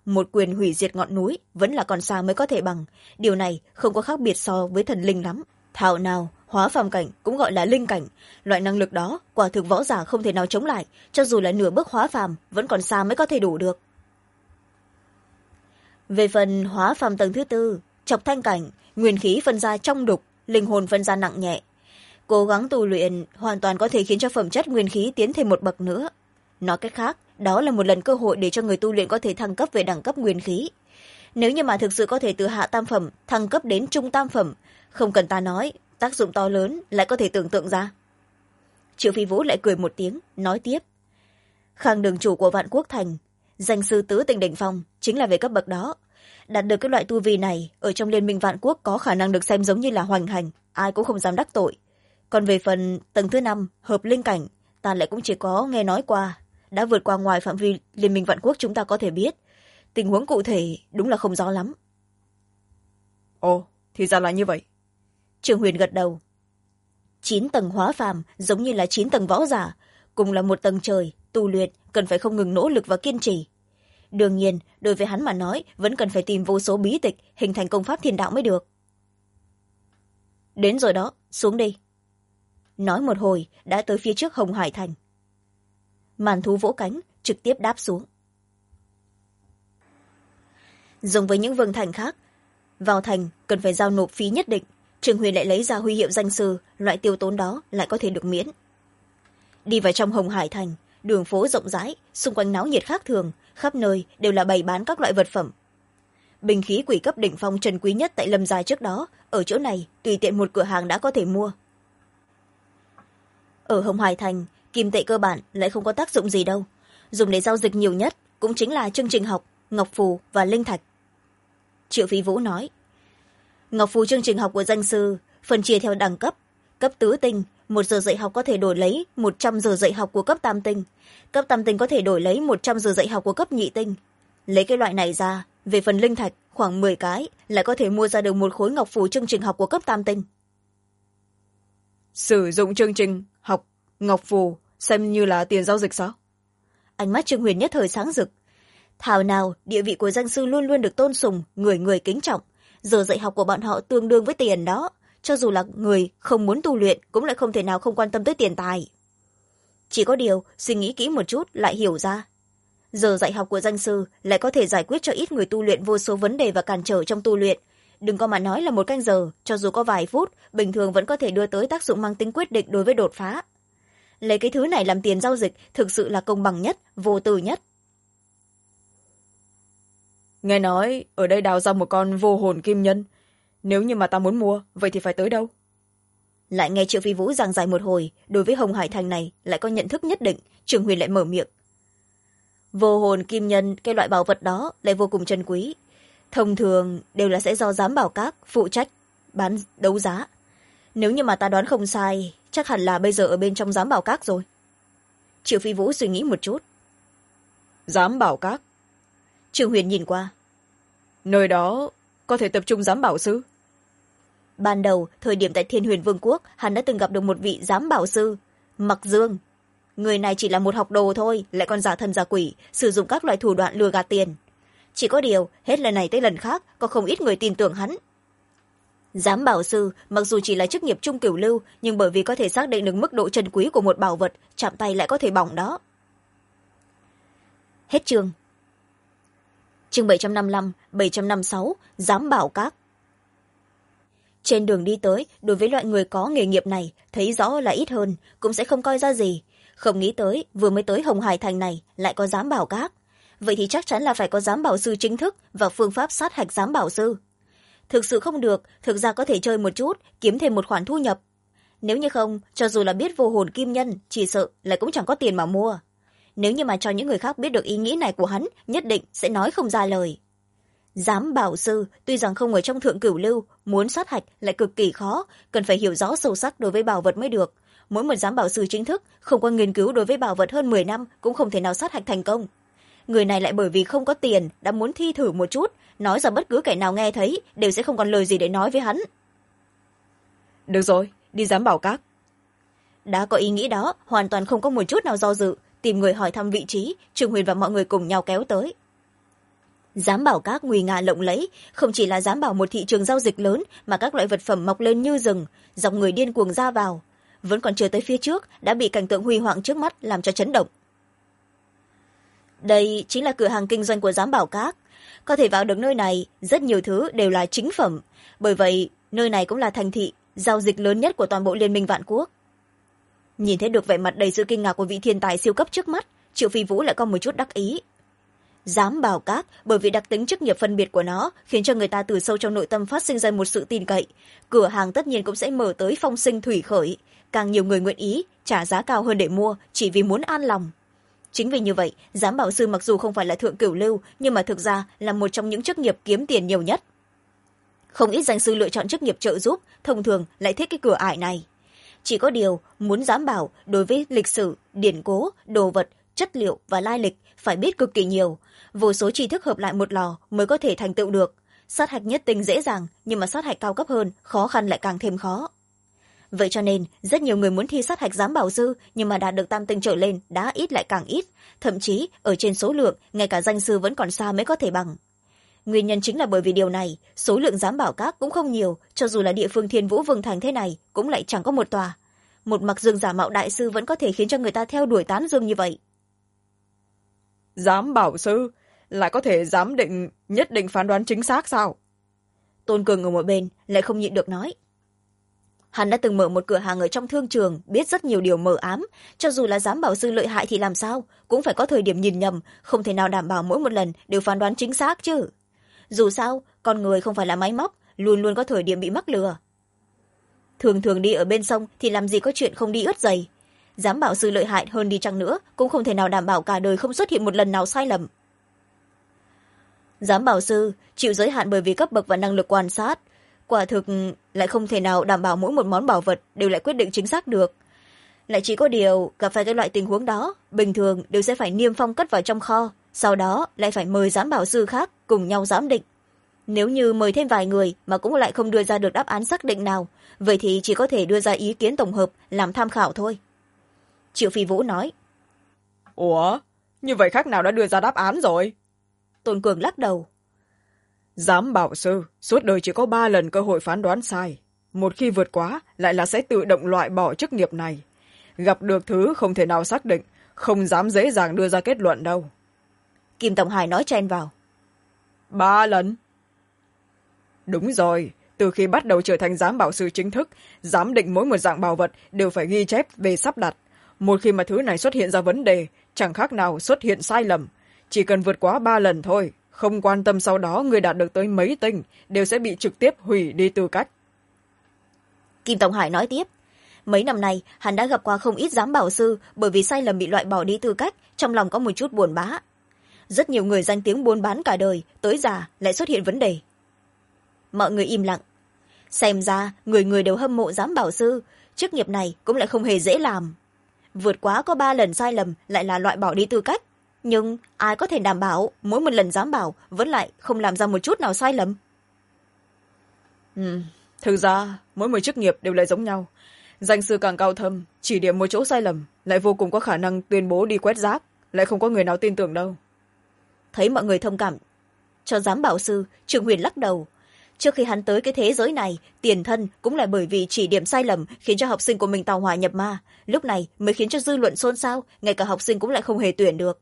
một quyền hủy diệt ngọn núi vẫn là còn xa mới có thể bằng. Điều này không có khác biệt so với thần linh lắm. Thảo nào hóa phàm cảnh cũng gọi là linh cảnh, loại năng lực đó quả thực võ giả không thể nào chống lại, cho dù là nửa bước hóa phàm vẫn còn xa mới có thể đủ được. Về phần hóa phàm tầng thứ tư, chọc thanh cảnh, nguyên khí phân ra trong đục, linh hồn phân ra nặng nhẹ. Cố gắng tu luyện hoàn toàn có thể khiến cho phẩm chất nguyên khí tiến thêm một bậc nữa. Nói cách khác, đó là một lần cơ hội để cho người tu luyện có thể thăng cấp về đẳng cấp nguyên khí. Nếu như mà thực sự có thể từ hạ tam phẩm thăng cấp đến trung tam phẩm, không cần ta nói, tác dụng to lớn lại có thể tưởng tượng ra. Triệu Phi Vũ lại cười một tiếng, nói tiếp. Khang đường chủ của Vạn Quốc Thành, danh sư tứ tình đỉnh phong, chính là về cấp bậc đó. Đạt được cái loại tu vi này, ở trong liên minh Vạn Quốc có khả năng được xem giống như là hoành hành, ai cũng không dám đắc tội. Còn về phần tầng thứ năm, hợp linh cảnh, ta lại cũng chỉ có nghe nói qua, đã vượt qua ngoài phạm vi liên minh Vạn Quốc chúng ta có thể biết. Tình huống cụ thể đúng là không rõ lắm. Ồ, thì ra là như vậy. Trường Huyền gật đầu. 9 tầng hóa phàm giống như là 9 tầng võ giả, cùng là một tầng trời, tu luyện cần phải không ngừng nỗ lực và kiên trì. Đương nhiên, đối với hắn mà nói, vẫn cần phải tìm vô số bí tịch, hình thành công pháp thiên đạo mới được. Đến rồi đó, xuống đi. Nói một hồi, đã tới phía trước Hồng Hải Thành. Màn thú vỗ cánh, trực tiếp đáp xuống. Giống với những vương thành khác, vào thành cần phải giao nộp phí nhất định. Trường Huyền lại lấy ra huy hiệu danh sư, loại tiêu tốn đó lại có thể được miễn. Đi vào trong Hồng Hải Thành, đường phố rộng rãi, xung quanh náo nhiệt khác thường, khắp nơi đều là bày bán các loại vật phẩm. Bình khí quỷ cấp đỉnh phong trần quý nhất tại Lâm Giai trước đó, ở chỗ này tùy tiện một cửa hàng đã có thể mua. Ở Hồng Hải Thành, kim tệ cơ bản lại không có tác dụng gì đâu, dùng để giao dịch nhiều nhất cũng chính là chương trình học, ngọc phù và linh thạch. Triệu Phi Vũ nói. Ngọc phù chương trình học của danh sư phân chia theo đẳng cấp. Cấp tứ tinh, 1 giờ dạy học có thể đổi lấy 100 giờ dạy học của cấp tam tinh. Cấp tam tinh có thể đổi lấy 100 giờ dạy học của cấp nhị tinh. Lấy cái loại này ra, về phần linh thạch khoảng 10 cái lại có thể mua ra được một khối ngọc phù chương trình học của cấp tam tinh. Sử dụng chương trình học ngọc phù xem như là tiền giao dịch sao? Ánh mắt Trương Huyền nhất thời sáng rực. Thảo nào địa vị của danh sư luôn luôn được tôn sùng, người người kính trọng. Giờ dạy học của bọn họ tương đương với tiền đó, cho dù là người không muốn tu luyện cũng lại không thể nào không quan tâm tới tiền tài. Chỉ có điều suy nghĩ kỹ một chút lại hiểu ra, giờ dạy học của danh sư lại có thể giải quyết cho ít người tu luyện vô số vấn đề và cản trở trong tu luyện. Đừng có mà nói là 1 canh giờ, cho dù có vài phút bình thường vẫn có thể đưa tới tác dụng mang tính quyết định đối với đột phá. Lấy cái thứ này làm tiền giao dịch thực sự là công bằng nhất, vô tư nhất. Nghe nói ở đây đào ra một con vô hồn kim nhân, nếu như mà ta muốn mua vậy thì phải tới đâu? Lại nghe Triệu Phi Vũ giảng giải một hồi, đối với Hồng Hải Thành này lại có nhận thức nhất định. Trường Huyền lại mở miệng. Vô hồn kim nhân, cái loại bảo vật đó lại vô cùng chân quý, thông thường đều là sẽ do giám bảo các phụ trách bán đấu giá. Nếu như mà ta đoán không sai, chắc hẳn là bây giờ ở bên trong giám bảo các rồi. Triệu Phi Vũ suy nghĩ một chút. Giám bảo các? Trường Huyền nhìn qua. Nơi đó có thể tập trung giám bảo sư? Ban đầu thời điểm tại Thiên Huyền Vương quốc, hắn đã từng gặp được một vị giám bảo sư Mặc Dương. Người này chỉ là một học đồ thôi, lại còn giả thần giả quỷ, sử dụng các loại thủ đoạn lừa gạt tiền. Chỉ có điều hết lần này tới lần khác có không ít người tin tưởng hắn. Giám bảo sư mặc dù chỉ là chức nghiệp trung cửu lưu, nhưng bởi vì có thể xác định được mức độ chân quý của một bảo vật, chạm tay lại có thể bỏng đó. Hết chương. Chương 755, 756, giám bảo các. Trên đường đi tới, đối với loại người có nghề nghiệp này, thấy rõ là ít hơn, cũng sẽ không coi ra gì. Không nghĩ tới, vừa mới tới Hồng Hải Thành này, lại có giám bảo các. Vậy thì chắc chắn là phải có giám bảo sư chính thức và phương pháp sát hạch giám bảo sư. Thực sự không được, thực ra có thể chơi một chút, kiếm thêm một khoản thu nhập. Nếu như không, cho dù là biết vô hồn kim nhân, chỉ sợ lại cũng chẳng có tiền mà mua. Nếu như mà cho những người khác biết được ý nghĩ này của hắn, nhất định sẽ nói không ra lời. Giám bảo sư tuy rằng không ở trong thượng cửu lưu, muốn sát hạch lại cực kỳ khó, cần phải hiểu rõ sâu sắc đối với bảo vật mới được. Mỗi một giám bảo sư chính thức không có nghiên cứu đối với bảo vật hơn 10 năm cũng không thể nào sát hạch thành công. Người này lại bởi vì không có tiền đã muốn thi thử một chút, nói ra bất cứ kẻ nào nghe thấy đều sẽ không còn lời gì để nói với hắn. Được rồi, đi giám bảo các. Đã có ý nghĩ đó, hoàn toàn không có một chút nào do dự, tìm người hỏi thăm vị trí, Trường Huyền và mọi người cùng nhau kéo tới. Giám bảo các nguy nga lộng lẫy, không chỉ là giám bảo một thị trường giao dịch lớn mà các loại vật phẩm mọc lên như rừng, dòng người điên cuồng ra vào. Vẫn còn chưa tới phía trước đã bị cảnh tượng huy hoàng trước mắt làm cho chấn động. Đây chính là cửa hàng kinh doanh của giám bảo các. Có thể vào được nơi này, rất nhiều thứ đều là chính phẩm. Bởi vậy, nơi này cũng là thành thị, giao dịch lớn nhất của toàn bộ Liên minh Vạn Quốc. Nhìn thấy được vẻ mặt đầy sự kinh ngạc của vị thiên tài siêu cấp trước mắt, Triệu Phi Vũ lại có một chút đắc ý. Giám bảo các, bởi vì đặc tính chức nghiệp phân biệt của nó, khiến cho người ta từ sâu trong nội tâm phát sinh ra một sự tin cậy. Cửa hàng tất nhiên cũng sẽ mở tới phong sinh thủy khởi. Càng nhiều người nguyện ý, trả giá cao hơn để mua, chỉ vì muốn an lòng. Chính vì như vậy, giám bảo sư mặc dù không phải là thượng cửu lưu, nhưng mà thực ra là một trong những chức nghiệp kiếm tiền nhiều nhất. Không ít danh sư lựa chọn chức nghiệp trợ giúp, thông thường lại thích cái cửa ải này. Chỉ có điều, muốn giám bảo đối với lịch sử, điển cố, đồ vật, chất liệu và lai lịch phải biết cực kỳ nhiều. Vô số tri thức hợp lại một lò mới có thể thành tựu được. Sát hạch nhất tinh dễ dàng, nhưng mà sát hạch cao cấp hơn, khó khăn lại càng thêm khó. Vậy cho nên, rất nhiều người muốn thi sát hạch giám bảo sư, nhưng mà đạt được tam tinh trở lên đã ít lại càng ít. Thậm chí, ở trên số lượng, ngay cả danh sư vẫn còn xa mới có thể bằng. Nguyên nhân chính là bởi vì điều này, số lượng giám bảo các cũng không nhiều, cho dù là địa phương Thiên Vũ Vương Thành thế này, cũng lại chẳng có một tòa. Một mặc dương giả mạo đại sư vẫn có thể khiến cho người ta theo đuổi tán dương như vậy. Giám bảo sư lại có thể giám định nhất định phán đoán chính xác sao? Tôn Cường ở một bên lại không nhịn được nói. Hắn đã từng mở một cửa hàng ở trong thương trường, biết rất nhiều điều mờ ám. Cho dù là giám bảo sư lợi hại thì làm sao, cũng phải có thời điểm nhìn nhầm, không thể nào đảm bảo mỗi một lần đều phán đoán chính xác chứ. Dù sao, con người không phải là máy móc, luôn luôn có thời điểm bị mắc lừa. Thường thường đi ở bên sông thì làm gì có chuyện không đi ướt giày. Giám bảo sư lợi hại hơn đi chăng nữa, cũng không thể nào đảm bảo cả đời không xuất hiện một lần nào sai lầm. Giám bảo sư chịu giới hạn bởi vì cấp bậc và năng lực quan sát. Quả thực lại không thể nào đảm bảo mỗi một món bảo vật đều lại quyết định chính xác được. Lại chỉ có điều gặp phải cái loại tình huống đó, bình thường đều sẽ phải niêm phong cất vào trong kho, sau đó lại phải mời giám bảo sư khác cùng nhau giám định. Nếu như mời thêm vài người mà cũng lại không đưa ra được đáp án xác định nào, vậy thì chỉ có thể đưa ra ý kiến tổng hợp làm tham khảo thôi. Triệu Phi Vũ nói. Ủa, như vậy khác nào đã đưa ra đáp án rồi? Tôn Cường lắc đầu. Giám bảo sư suốt đời chỉ có 3 lần cơ hội phán đoán sai. Một khi vượt quá lại là sẽ tự động loại bỏ chức nghiệp này. Gặp được thứ không thể nào xác định, không dám dễ dàng đưa ra kết luận đâu. Kim Tổng Hải nói chen vào. 3 lần? Đúng rồi, từ khi bắt đầu trở thành giám bảo sư chính thức, giám định mỗi một dạng bảo vật đều phải ghi chép về sắp đặt. Một khi mà thứ này xuất hiện ra vấn đề, chẳng khác nào xuất hiện sai lầm. Chỉ cần vượt quá 3 lần thôi, không quan tâm sau đó người đạt được tới mấy tinh, đều sẽ bị trực tiếp hủy đi tư cách. Kim Tổng Hải nói tiếp. Mấy năm nay, hắn đã gặp qua không ít giám bảo sư bởi vì sai lầm bị loại bỏ đi tư cách, trong lòng có một chút buồn bã. Rất nhiều người danh tiếng buôn bán cả đời, tới già lại xuất hiện vấn đề. Mọi người im lặng. Xem ra, người người đều hâm mộ giám bảo sư, chức nghiệp này cũng lại không hề dễ làm. Vượt quá có 3 lần sai lầm lại là loại bỏ đi tư cách. Nhưng ai có thể đảm bảo mỗi một lần giám bảo vẫn lại không làm ra một chút nào sai lầm? Thực ra, mỗi một chức nghiệp đều lại giống nhau. Danh sư càng cao thâm, chỉ điểm một chỗ sai lầm, lại vô cùng có khả năng tuyên bố đi quét rác, lại không có người nào tin tưởng đâu. Thấy mọi người thông cảm cho giám bảo sư, Trường Huyền lắc đầu. Trước khi hắn tới cái thế giới này, tiền thân cũng là bởi vì chỉ điểm sai lầm khiến cho học sinh của mình tàu hỏa nhập ma. Lúc này mới khiến cho dư luận xôn xao, ngay cả học sinh cũng lại không hề tuyển được.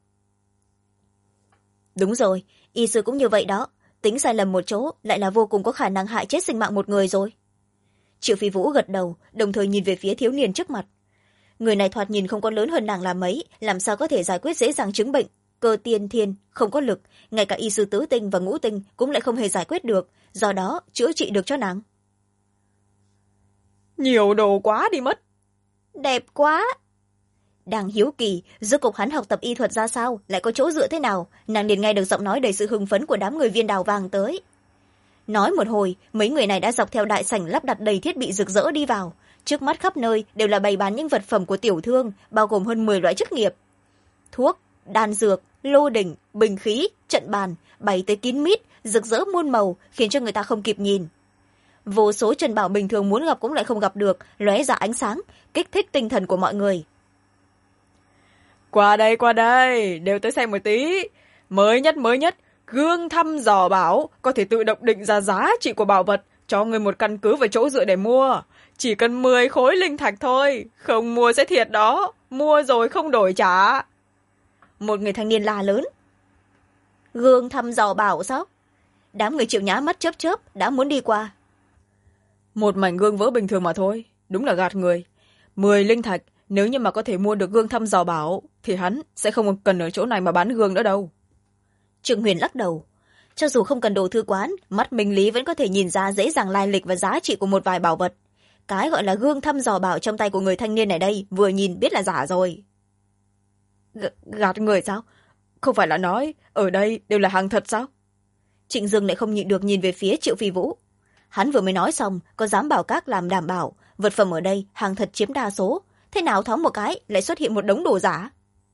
Đúng rồi, y sư cũng như vậy đó. Tính sai lầm một chỗ lại là vô cùng có khả năng hại chết sinh mạng một người rồi. Triệu Phi Vũ gật đầu, đồng thời nhìn về phía thiếu niên trước mặt. Người này thoạt nhìn không có lớn hơn nàng là mấy, làm sao có thể giải quyết dễ dàng chứng bệnh. Cơ tiên thiên, không có lực, ngay cả y sư tứ tinh và ngũ tinh cũng lại không hề giải quyết được, do đó chữa trị được cho nàng. Nhiều đồ quá đi mất. Đẹp quá. Đang hiếu kỳ, rốt cục hắn học tập y thuật ra sao, lại có chỗ dựa thế nào, nàng liền nghe được giọng nói đầy sự hưng phấn của đám người viên đào vàng tới. Nói một hồi, mấy người này đã dọc theo đại sảnh lắp đặt đầy thiết bị rực rỡ đi vào. Trước mắt khắp nơi đều là bày bán những vật phẩm của tiểu thương, bao gồm hơn 10 loại chức nghiệp. Thuốc, đan dược, lô đỉnh, bình khí, trận bàn, bày tới kín mít, rực rỡ muôn màu, khiến cho người ta không kịp nhìn. Vô số trần bảo bình thường muốn gặp cũng lại không gặp được, lóe ra ánh sáng, kích thích tinh thần của mọi người. Qua đây, đều tới xem một tí. Mới nhất, Gương thăm dò bảo có thể tự động định ra giá trị của bảo vật, cho người một căn cứ và chỗ dựa để mua. Chỉ cần 10 khối linh thạch thôi, không mua sẽ thiệt đó, mua rồi không đổi trả. Một người thanh niên la lớn. Gương thăm dò bảo sao? Đám người Triệu Nhã mắt chớp chớp đã muốn đi qua. Một mảnh gương vỡ bình thường mà thôi, đúng là gạt người. 10 linh thạch, nếu như mà có thể mua được gương thăm dò bảo, thì hắn sẽ không cần ở chỗ này mà bán gương nữa đâu. Trương Huyền lắc đầu. Cho dù không cần đồ thư quán, mắt Minh Lý vẫn có thể nhìn ra dễ dàng lai lịch và giá trị của một vài bảo vật. Cái gọi là gương thăm dò bảo trong tay của người thanh niên này đây, vừa nhìn biết là giả rồi. Gạt người sao? Không phải là nói ở đây đều là hàng thật sao? Trịnh Dương lại không nhịn được nhìn về phía Triệu Phi Vũ. Hắn vừa mới nói xong, có dám bảo các làm đảm bảo, vật phẩm ở đây hàng thật chiếm đa số, thế nào thoáng một cái lại xuất hiện một đống đồ giả.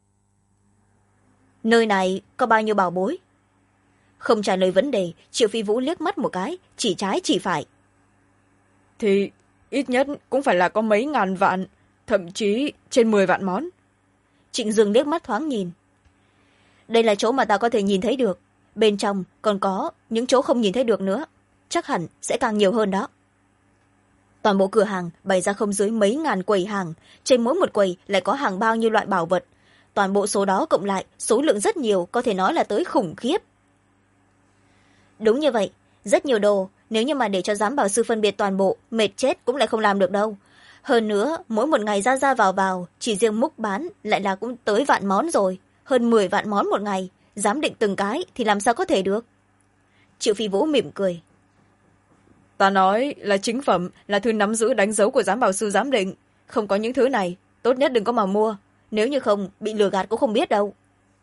Nơi này có bao nhiêu bảo bối? Không trả lời vấn đề, Triệu Phi Vũ liếc mắt một cái, chỉ trái chỉ phải. Thì ít nhất cũng phải là có mấy ngàn vạn, thậm chí trên 10 vạn món. Trịnh Dương liếc mắt thoáng nhìn. Đây là chỗ mà ta có thể nhìn thấy được, bên trong còn có những chỗ không nhìn thấy được nữa, chắc hẳn sẽ càng nhiều hơn đó. Toàn bộ cửa hàng bày ra không dưới mấy ngàn quầy hàng, trên mỗi một quầy lại có hàng bao nhiêu loại bảo vật. Toàn bộ số đó cộng lại, số lượng rất nhiều, có thể nói là tới khủng khiếp. Đúng như vậy, rất nhiều đồ, nếu như mà để cho giám bảo sư phân biệt toàn bộ, mệt chết cũng lại không làm được đâu. Hơn nữa, mỗi một ngày ra ra vào, chỉ riêng múc bán lại là cũng tới vạn món rồi, hơn 10 vạn món một ngày, giám định từng cái thì làm sao có thể được. Triệu Phi Vũ mỉm cười. Ta nói là chính phẩm, là thứ nắm giữ đánh dấu của giám bảo sư giám định. Không có những thứ này, tốt nhất đừng có mà mua. Nếu như không, bị lừa gạt cũng không biết đâu.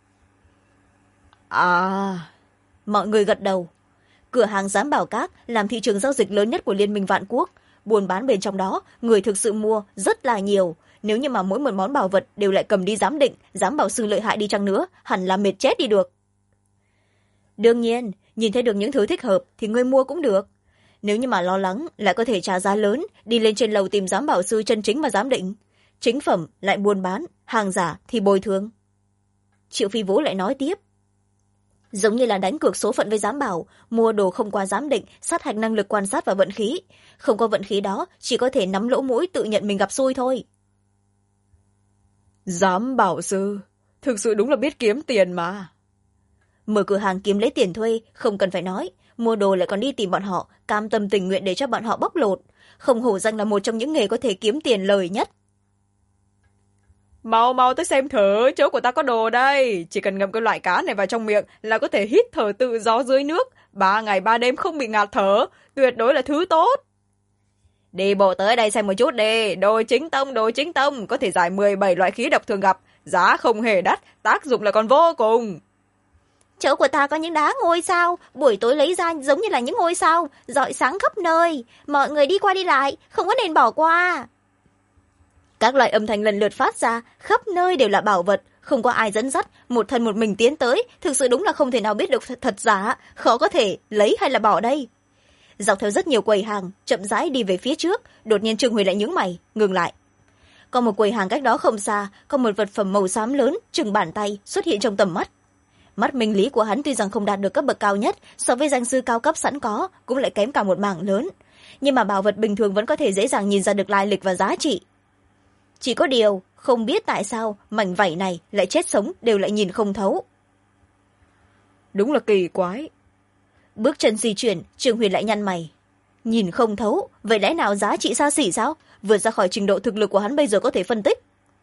À, mọi người gật đầu. Cửa hàng giám bảo các làm thị trường giao dịch lớn nhất của Liên minh Vạn Quốc. Buôn bán bên trong đó, người thực sự mua rất là nhiều. Nếu như mà mỗi một món bảo vật đều lại cầm đi giám định, giám bảo sư lợi hại đi chăng nữa, hẳn là mệt chết đi được. Đương nhiên, nhìn thấy được những thứ thích hợp thì người mua cũng được. Nếu như mà lo lắng lại có thể trả giá lớn, đi lên trên lầu tìm giám bảo sư chân chính mà giám định. Chính phẩm lại buôn bán, hàng giả thì bồi thường. Triệu Phi Vũ lại nói tiếp. Giống như là đánh cược số phận với giám bảo, mua đồ không qua giám định, sát hạch năng lực quan sát và vận khí. Không có vận khí đó, chỉ có thể nắm lỗ mũi tự nhận mình gặp xui thôi. Giám bảo sư, thực sự đúng là biết kiếm tiền mà. Mở cửa hàng kiếm lấy tiền thuê, không cần phải nói. Mua đồ lại còn đi tìm bọn họ, cam tâm tình nguyện để cho bọn họ bóc lột. Không hổ danh là một trong những nghề có thể kiếm tiền lời nhất. Mau mau tới xem thử, chỗ của ta có đồ đây. Chỉ cần ngậm cái loại cá này vào trong miệng là có thể hít thở tự do dưới nước. 3 ngày 3 đêm không bị ngạt thở, tuyệt đối là thứ tốt. Đi bộ tới đây xem một chút đi, đồ chính tông, có thể giải 17 loại khí độc thường gặp. Giá không hề đắt, tác dụng là còn vô cùng. Chỗ của ta có những đá ngôi sao, buổi tối lấy ra giống như là những ngôi sao, rọi sáng khắp nơi. Mọi người đi qua đi lại, không có nên bỏ qua. Các loại âm thanh lần lượt phát ra, khắp nơi đều là bảo vật, không có ai dẫn dắt, một thân một mình tiến tới, thực sự đúng là không thể nào biết được thật giả, khó có thể lấy hay là bỏ đây. Dọc theo rất nhiều quầy hàng, chậm rãi đi về phía trước, đột nhiên Trương Huệ lại nhướng mày, ngừng lại. Còn một quầy hàng cách đó không xa, có một vật phẩm màu xám lớn, chừng bàn tay, xuất hiện trong tầm mắt. Mắt minh lý của hắn tuy rằng không đạt được cấp bậc cao nhất, so với danh sư cao cấp sẵn có, cũng lại kém cả một mảng lớn. Nhưng mà bảo vật bình thường vẫn có thể dễ dàng nhìn ra được lai lịch và giá trị. Chỉ có điều, không biết tại sao mảnh vảy này lại chết sống đều lại nhìn không thấu. Đúng là kỳ quái. Bước chân di chuyển, Trương Huyền lại nhăn mày. Nhìn không thấu, vậy lẽ nào giá trị xa xỉ sao? Vượt ra khỏi trình độ thực lực của hắn bây giờ có thể phân tích.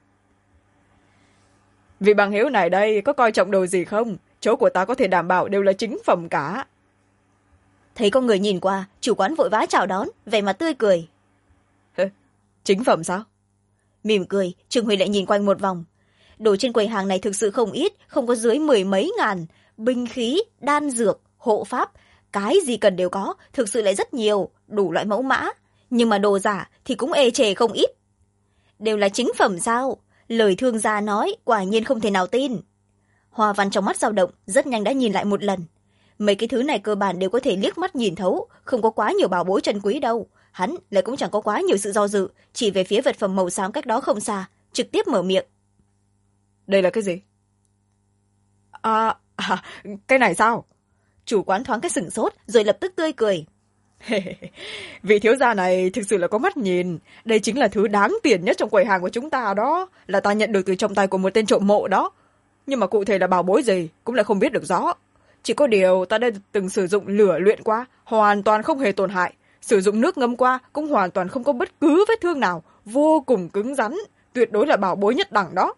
Vị bằng hữu này đây có coi trọng đồ gì không? Chỗ của ta có thể đảm bảo đều là chính phẩm cả. Thấy có người nhìn qua, chủ quán vội vã chào đón, vẻ mặt tươi cười. Chính phẩm sao? Mỉm cười, Trương Huy lại nhìn quanh một vòng. Đồ trên quầy hàng này thực sự không ít, không có dưới 10 mấy ngàn. Binh khí, đan dược, hộ pháp, cái gì cần đều có, thực sự lại rất nhiều, đủ loại mẫu mã. Nhưng mà đồ giả thì cũng ê chề không ít. Đều là chính phẩm sao? Lời thương gia nói, quả nhiên không thể nào tin. Hoa Văn trong mắt dao động, rất nhanh đã nhìn lại một lần. Mấy cái thứ này cơ bản đều có thể liếc mắt nhìn thấu, không có quá nhiều bảo bối trân quý đâu. Hắn lại cũng chẳng có quá nhiều sự do dự, chỉ về phía vật phẩm màu xám cách đó không xa, trực tiếp mở miệng. Đây là cái gì? Cái này sao? Chủ quán thoáng cái sửng sốt rồi lập tức tươi cười. Vị thiếu gia này thực sự là có mắt nhìn, đây chính là thứ đáng tiền nhất trong quầy hàng của chúng ta đó, là ta nhận được từ trong tay của một tên trộm mộ đó. Nhưng mà cụ thể là bảo bối gì cũng lại không biết được rõ. Chỉ có điều ta đã từng sử dụng lửa luyện qua, hoàn toàn không hề tổn hại. Sử dụng nước ngâm qua cũng hoàn toàn không có bất cứ vết thương nào, vô cùng cứng rắn, tuyệt đối là bảo bối nhất đẳng đó.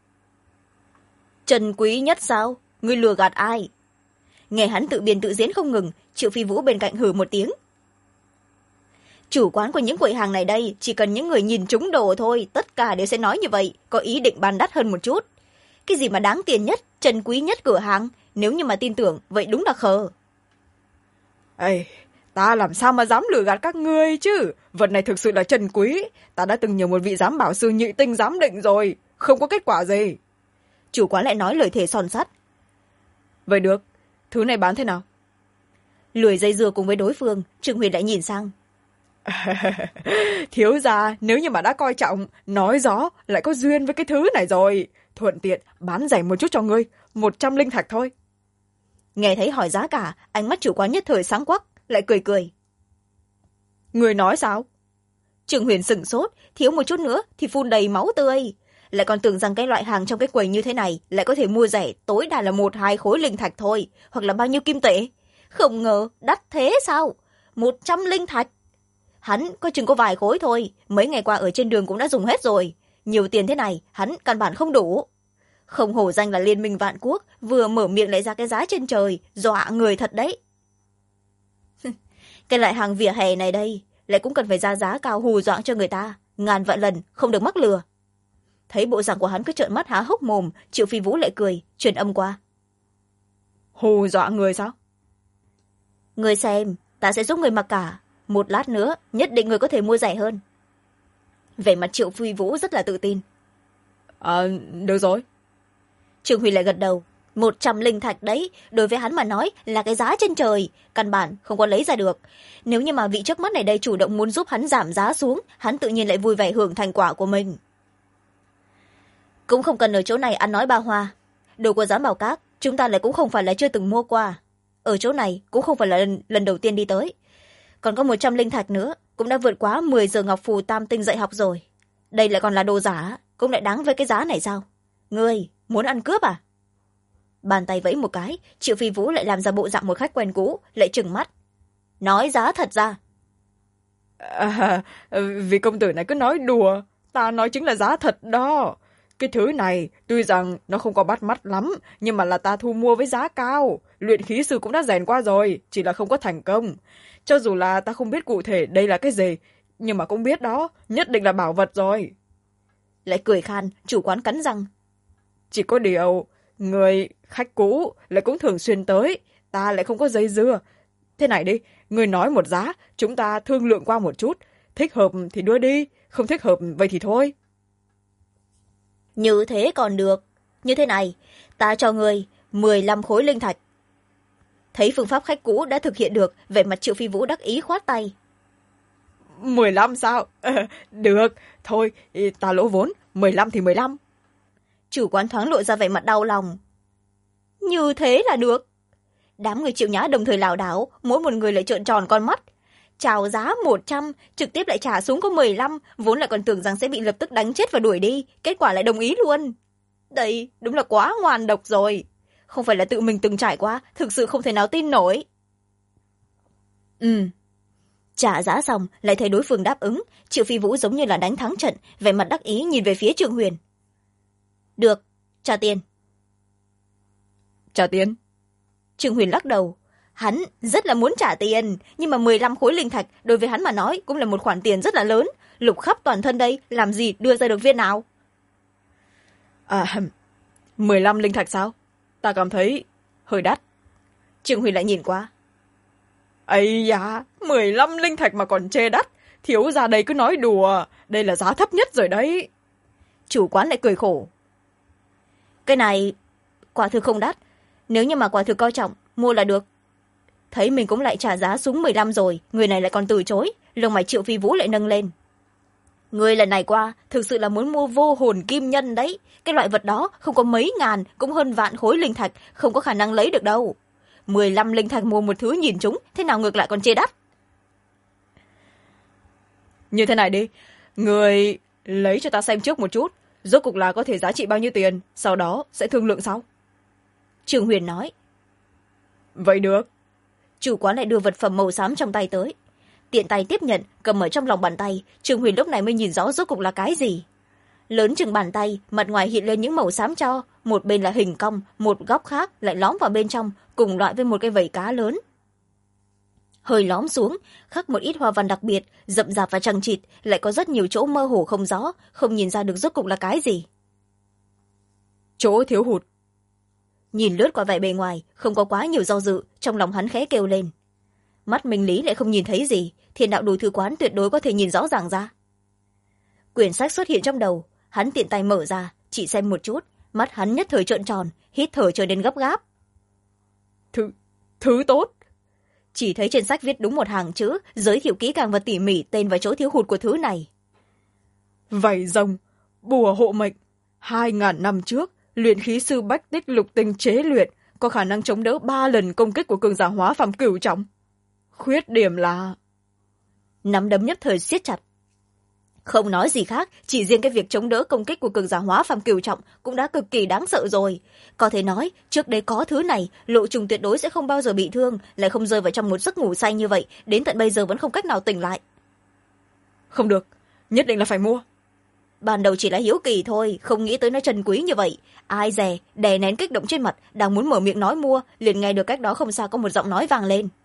Trân quý nhất sao? Ngươi lừa gạt ai? Nghe hắn tự biên tự diễn không ngừng, Triệu Phi Vũ bên cạnh hừ một tiếng. Chủ quán của những quầy hàng này đây, chỉ cần những người nhìn trúng đồ thôi, tất cả đều sẽ nói như vậy, có ý định bán đắt hơn một chút. Cái gì mà đáng tiền nhất, trân quý nhất cửa hàng, nếu như mà tin tưởng, vậy đúng là khờ. Ê, ta làm sao mà dám lừa gạt các ngươi chứ? Vật này thực sự là trân quý, ta đã từng nhờ một vị giám bảo sư nhị tinh giám định rồi, không có kết quả gì. Chủ quán lại nói lời thề son sắt. Vậy được, thứ này bán thế nào? Lười dây dưa cùng với đối phương, Trương Huyền lại nhìn sang. Thiếu gia, nếu như mà đã coi trọng, nói rõ lại có duyên với cái thứ này rồi. Thuận tiện, bán rẻ một chút cho ngươi, 100 linh thạch thôi. Nghe thấy hỏi giá cả, ánh mắt chủ quán nhất thời sáng quắc, lại cười cười. Ngươi nói sao? Trương Huyền sửng sốt, thiếu một chút nữa thì phun đầy máu tươi. Lại còn tưởng rằng cái loại hàng trong cái quầy như thế này lại có thể mua rẻ tối đa là 1-2 khối linh thạch thôi, hoặc là bao nhiêu kim tệ. Không ngờ đắt thế sao? 100 linh thạch. Hắn có chừng có vài khối thôi, mấy ngày qua ở trên đường cũng đã dùng hết rồi. Nhiều tiền thế này, hắn căn bản không đủ. Không hổ danh là liên minh vạn quốc, vừa mở miệng lại ra cái giá trên trời, dọa người thật đấy. Cái loại hàng vỉa hè này đây, lại cũng cần phải ra giá cao hù dọa cho người ta, ngàn vạn lần không được mắc lừa. Thấy bộ dạng của hắn cứ trợn mắt há hốc mồm, Triệu Phi Vũ lại cười, truyền âm qua. Hù dọa người sao? Người xem, ta sẽ giúp người mặc cả. Một lát nữa, nhất định người có thể mua rẻ hơn. Vẻ mặt Triệu Phi Vũ rất là tự tin. Được rồi. Trương Huy lại gật đầu. 100 linh thạch đấy, đối với hắn mà nói là cái giá trên trời, căn bản không có lấy ra được. Nếu như mà vị trước mắt này đây chủ động muốn giúp hắn giảm giá xuống, hắn tự nhiên lại vui vẻ hưởng thành quả của mình. Cũng không cần ở chỗ này ăn nói ba hoa. Đồ của giám bảo các, chúng ta lại cũng không phải là chưa từng mua qua. Ở chỗ này cũng không phải là lần đầu tiên đi tới. Còn có 100 linh thạch nữa, cũng đã vượt quá 10 giờ Ngọc Phù Tam Tinh dạy học rồi. Đây lại còn là đồ giả, cũng lại đáng với cái giá này sao? Ngươi, muốn ăn cướp à? Bàn tay vẫy một cái, Triệu Phi Vũ lại làm ra bộ dạng một khách quen cũ, lại trừng mắt. Nói giá thật ra. Vì công tử này cứ nói đùa, ta nói chính là giá thật đó. Cái thứ này, tuy rằng nó không có bắt mắt lắm, nhưng mà là ta thu mua với giá cao. Luyện khí sư cũng đã rèn qua rồi, chỉ là không có thành công. Cho dù là ta không biết cụ thể đây là cái gì, nhưng mà cũng biết đó, nhất định là bảo vật rồi. Lại cười khan, chủ quán cắn răng. Chỉ có điều, người khách cũ lại cũng thường xuyên tới, ta lại không có dây dưa. Thế này đi, người nói một giá, chúng ta thương lượng qua một chút. Thích hợp thì đưa đi, không thích hợp vậy thì thôi. Như thế còn được. Như thế này, ta cho người 15 khối linh thạch. Thấy phương pháp khách cũ đã thực hiện được, vẻ mặt Triệu Phi Vũ đắc ý khoát tay. 15 sao? Được, thôi, ta lỗ vốn, 15 thì 15. Chủ quán thoáng lộ ra vẻ mặt đau lòng. Như thế là được. Đám người Triệu Nhã đồng thời lảo đảo, mỗi một người lại trợn tròn con mắt. Chào giá 100, trực tiếp lại trả xuống có 15, vốn lại còn tưởng rằng sẽ bị lập tức đánh chết và đuổi đi, kết quả lại đồng ý luôn. Đây, đúng là quá ngoan độc rồi. Không phải là tự mình từng trải qua, thực sự không thể nào tin nổi. Trả giá xong, lại thấy đối phương đáp ứng, Triệu Phi Vũ giống như là đánh thắng trận, vẻ mặt đắc ý nhìn về phía Trương Huyền. Được, trả tiền. Trả tiền? Trương Huyền lắc đầu. Hắn rất là muốn trả tiền, nhưng mà 15 khối linh thạch đối với hắn mà nói cũng là một khoản tiền rất là lớn. Lục khắp toàn thân đây, làm gì đưa ra được viên nào? 15 linh thạch sao? Ta cảm thấy hơi đắt. Trương Huyền lại nhìn qua. Ây da, 15 linh thạch mà còn chê đắt. Thiếu gia đây cứ nói đùa, đây là giá thấp nhất rồi đấy. Chủ quán lại cười khổ. Cái này quả thực không đắt, nếu như mà quả thực coi trọng, mua là được. Thấy mình cũng lại trả giá xuống 15 rồi, người này lại còn từ chối, lông mày Triệu Phi Vũ lại nâng lên. Người lần này qua, thực sự là muốn mua vô hồn kim nhân đấy. Cái loại vật đó không có mấy ngàn, cũng hơn vạn khối linh thạch, không có khả năng lấy được đâu. 15 linh thạch mua một thứ nhìn chúng, thế nào ngược lại còn chê đắt. Như thế này đi, người lấy cho ta xem trước một chút, rốt cuộc là có thể giá trị bao nhiêu tiền, sau đó sẽ thương lượng sau. Trương Huyền nói. Vậy được. Chủ quán lại đưa vật phẩm màu xám trong tay tới. Tiện tay tiếp nhận, cầm ở trong lòng bàn tay, Trương Huyền lúc này mới nhìn rõ rốt cuộc là cái gì. Lớn chừng bàn tay, mặt ngoài hiện lên những màu xám cho, một bên là hình cong, một góc khác lại lõm vào bên trong, cùng loại với một cái vảy cá lớn. Hơi lõm xuống, khắc một ít hoa văn đặc biệt, rậm rạp và chằng chịt, lại có rất nhiều chỗ mơ hồ không rõ, không nhìn ra được rốt cục là cái gì. Chỗ thiếu hụt. Nhìn lướt qua vẻ bề ngoài, không có quá nhiều do dự, trong lòng hắn khẽ kêu lên. Mắt Minh Lý lại không nhìn thấy gì, Thiên đạo đồ thư quán tuyệt đối có thể nhìn rõ ràng ra. Quyển sách xuất hiện trong đầu, hắn tiện tay mở ra, chỉ xem một chút, mắt hắn nhất thời trợn tròn, hít thở trở nên gấp gáp. Thứ tốt. Chỉ thấy trên sách viết đúng một hàng chữ, giới thiệu kỹ càng và tỉ mỉ tên và chỗ thiếu hụt của thứ này. Vảy rồng, bùa hộ mệnh, 2000 năm trước, luyện khí sư Bách Tích lục tinh chế luyện, có khả năng chống đỡ 3 lần công kích của cường giả hóa phàm cửu trọng. Khuyết điểm là... Nắm đấm nhất thời siết chặt. Không nói gì khác, chỉ riêng cái việc chống đỡ công kích của cường giả hóa phàm cửu trọng cũng đã cực kỳ đáng sợ rồi. Có thể nói, trước đây có thứ này, Lộ Trùng tuyệt đối sẽ không bao giờ bị thương, lại không rơi vào trong một giấc ngủ say như vậy, đến tận bây giờ vẫn không cách nào tỉnh lại. Không được, nhất định là phải mua. Ban đầu chỉ là hiếu kỳ thôi, không nghĩ tới nó trân quý như vậy. Ai dè, đè nén kích động trên mặt, đang muốn mở miệng nói mua, liền nghe được cách đó không xa có một giọng nói vang lên.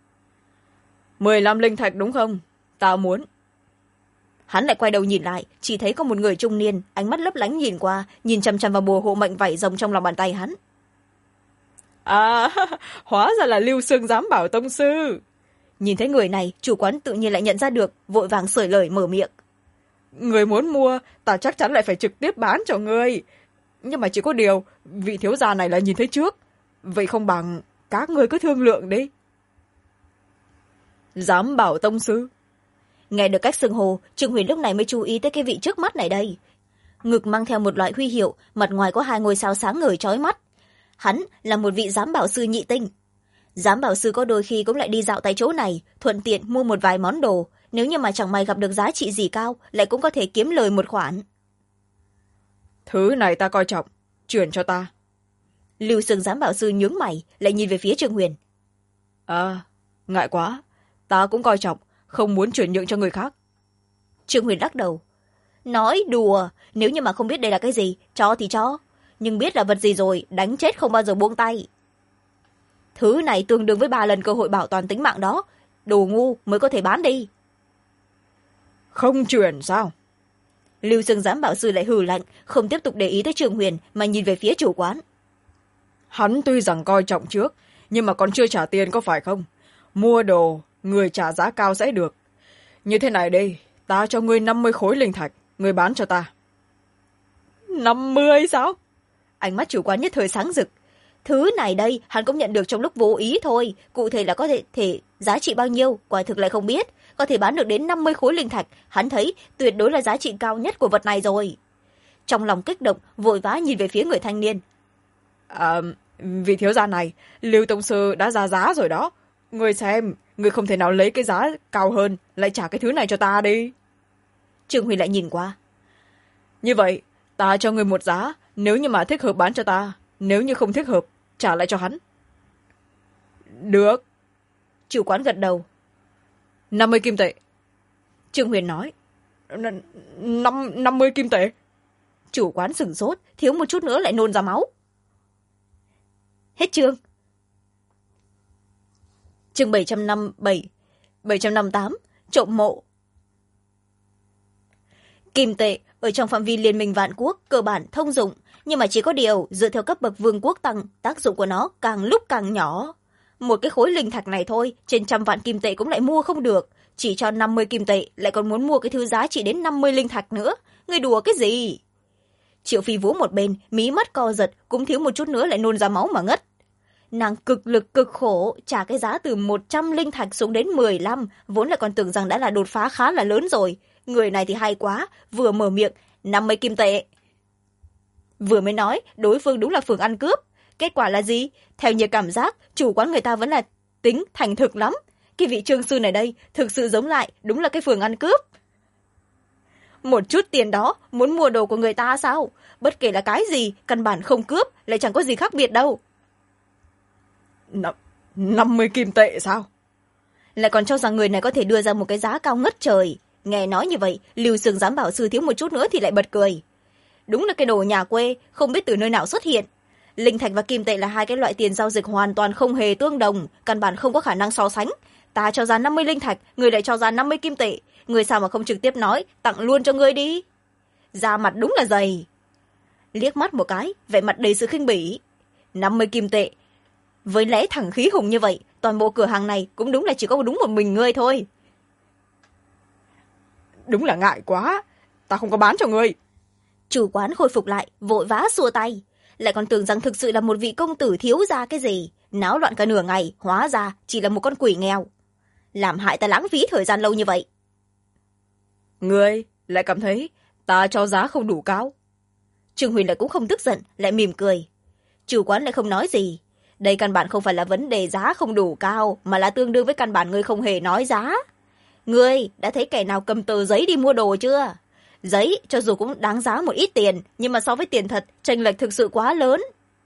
15 linh thạch đúng không? Tao muốn. Hắn lại quay đầu nhìn lại, chỉ thấy có một người trung niên, ánh mắt lấp lánh nhìn qua, nhìn chằm chằm vào bùa hộ mệnh vảy rồng trong lòng bàn tay hắn. À, hóa ra là Lưu Sương Giám Bảo tông sư. Nhìn thấy người này, chủ quán tự nhiên lại nhận ra được, vội vàng sởi lời mở miệng. Người muốn mua, ta chắc chắn lại phải trực tiếp bán cho ngươi. Nhưng mà chỉ có điều, vị thiếu gia này là nhìn thấy trước. Vậy không bằng các ngươi cứ thương lượng đi. Giám Bảo tông sư. Nghe được cách xưng hô, Trương Huyền lúc này mới chú ý tới cái vị trước mắt này đây. Ngực mang theo một loại huy hiệu, mặt ngoài có 2 ngôi sao sáng ngời chói mắt. Hắn là một vị giám bảo sư nhị tinh. Giám bảo sư có đôi khi cũng lại đi dạo tại chỗ này, thuận tiện mua một vài món đồ, nếu như mà chẳng may gặp được giá trị gì cao, lại cũng có thể kiếm lời một khoản. Thứ này ta coi trọng, chuyển cho ta. Lưu Sương giám bảo sư nhướng mày, lại nhìn về phía Trương Huyền. Ngại quá, ta cũng coi trọng, không muốn chuyển nhượng cho người khác. Trương Huyền lắc đầu. Nói đùa, nếu như mà không biết đây là cái gì, cho thì cho. Nhưng biết là vật gì rồi, đánh chết không bao giờ buông tay. Thứ này tương đương với 3 lần cơ hội bảo toàn tính mạng đó. Đồ ngu mới có thể bán đi. Không chuyển sao? Lưu Sương giám bảo sư lại hừ lạnh, không tiếp tục để ý tới Trương Huyền, mà nhìn về phía chủ quán. Hắn tuy rằng coi trọng trước, nhưng mà còn chưa trả tiền có phải không? Mua đồ, người trả giá cao sẽ được. Như thế này đi, ta cho ngươi 50 khối linh thạch, ngươi bán cho ta. 50 sao? Ánh mắt chủ quán nhất thời sáng rực. Thứ này đây, hắn cũng nhận được trong lúc vô ý thôi. Cụ thể là có thể giá trị bao nhiêu, quả thực lại không biết. Có thể bán được đến 50 khối linh thạch, hắn thấy tuyệt đối là giá trị cao nhất của vật này rồi. Trong lòng kích động, vội vã nhìn về phía người thanh niên. Vị thiếu gia này, Lưu tông sư đã ra giá rồi đó. Ngươi xem, ngươi không thể nào lấy cái giá cao hơn, lại trả cái thứ này cho ta đi. Trương Huy lại nhìn qua. Như vậy, ta cho ngươi một giá, nếu như mà thích hợp bán cho ta, nếu như không thích hợp, trả lại cho hắn. Được. Chủ quán gật đầu. 50 kim tệ. Trương Huyền nói. 50 kim tệ. Chủ quán sửng sốt, thiếu một chút nữa lại nôn ra máu. Hết chương. Chương 758, trộm mộ. Kim tệ ở trong phạm vi Liên minh Vạn Quốc cơ bản thông dụng, nhưng mà chỉ có điều dựa theo cấp bậc vương quốc tăng, tác dụng của nó càng lúc càng nhỏ. Một cái khối linh thạch này thôi, trên 100 vạn kim tệ cũng lại mua không được, chỉ cho 50 kim tệ lại còn muốn mua cái thứ giá trị đến 50 linh thạch nữa, người đùa cái gì? Triệu Phi Vũ một bên, mí mắt co giật, cũng thiếu một chút nữa lại nôn ra máu mà ngất. Nàng cực lực cực khổ trả cái giá từ 100 linh thạch xuống đến 15, vốn là còn tưởng rằng đã là đột phá khá là lớn rồi. Người này thì hay quá, vừa mở miệng 50 kim tệ. Vừa mới nói, đối phương đúng là phường ăn cướp. kết quả là gì? Theo như cảm giác, chủ quán người ta vẫn là tính thành thực lắm. Cái vị trương sư này đây thực sự giống lại đúng là cái phường ăn cướp. Một chút tiền đó muốn mua đồ của người ta sao? Bất kể là cái gì, căn bản không cướp, lại chẳng có gì khác biệt đâu. 50 kim tệ sao? Lại còn cho rằng người này có thể đưa ra một cái giá cao ngất trời. Nghe nói như vậy, Lưu Sương giám bảo sư thiếu một chút nữa thì lại bật cười. Đúng là cái đồ nhà quê, không biết từ nơi nào xuất hiện. Linh thạch và kim tệ là hai cái loại tiền giao dịch hoàn toàn không hề tương đồng, căn bản không có khả năng so sánh. Ta cho ra 50 linh thạch, người lại cho ra 50 kim tệ. Người sao mà không trực tiếp nói, tặng luôn cho người đi. Da mặt đúng là dày. Liếc mắt một cái, vẻ mặt đầy sự khinh bỉ. 50 kim tệ. Với lẽ thẳng khí hùng như vậy, toàn bộ cửa hàng này cũng đúng là chỉ có đúng một mình ngươi thôi. Đúng là ngại quá, ta không có bán cho ngươi. Chủ quán khôi phục lại, vội vã xua tay. Lại còn tưởng rằng thực sự là một vị công tử thiếu gia cái gì. Náo loạn cả nửa ngày, hóa ra chỉ là một con quỷ nghèo. Làm hại ta lãng phí thời gian lâu như vậy. Ngươi lại cảm thấy ta cho giá không đủ cao. Trương Huyền lại cũng không tức giận, lại mỉm cười. Chủ quán lại không nói gì. Đây căn bản không phải là vấn đề giá không đủ cao, mà là tương đương với căn bản ngươi không hề nói giá. Ngươi đã thấy kẻ nào cầm tờ giấy đi mua đồ chưa? Giấy cho dù cũng đáng giá một ít tiền, nhưng mà so với tiền thật, chênh lệch thực sự quá lớn.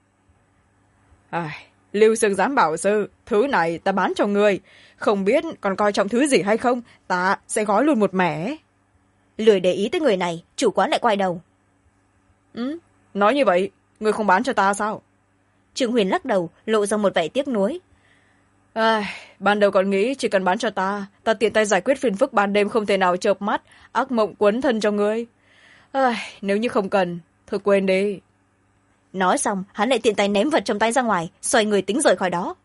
Lưu Sương giám bảo sư, thứ này ta bán cho ngươi. Không biết còn coi trọng thứ gì hay không, ta sẽ gói luôn một mẻ. Lười để ý tới người này, chủ quán lại quay đầu. Nói như vậy, ngươi không bán cho ta sao? Trương Huyền lắc đầu, lộ ra một vẻ tiếc nuối. Ban đầu còn nghĩ chỉ cần bán cho ta tiện tay giải quyết phiền phức ban đêm không thể nào chợp mắt, ác mộng quấn thân cho ngươi. Nếu như không cần, thôi quên đi. Nói xong, hắn lại tiện tay ném vật trong tay ra ngoài, xoay người tính rời khỏi đó.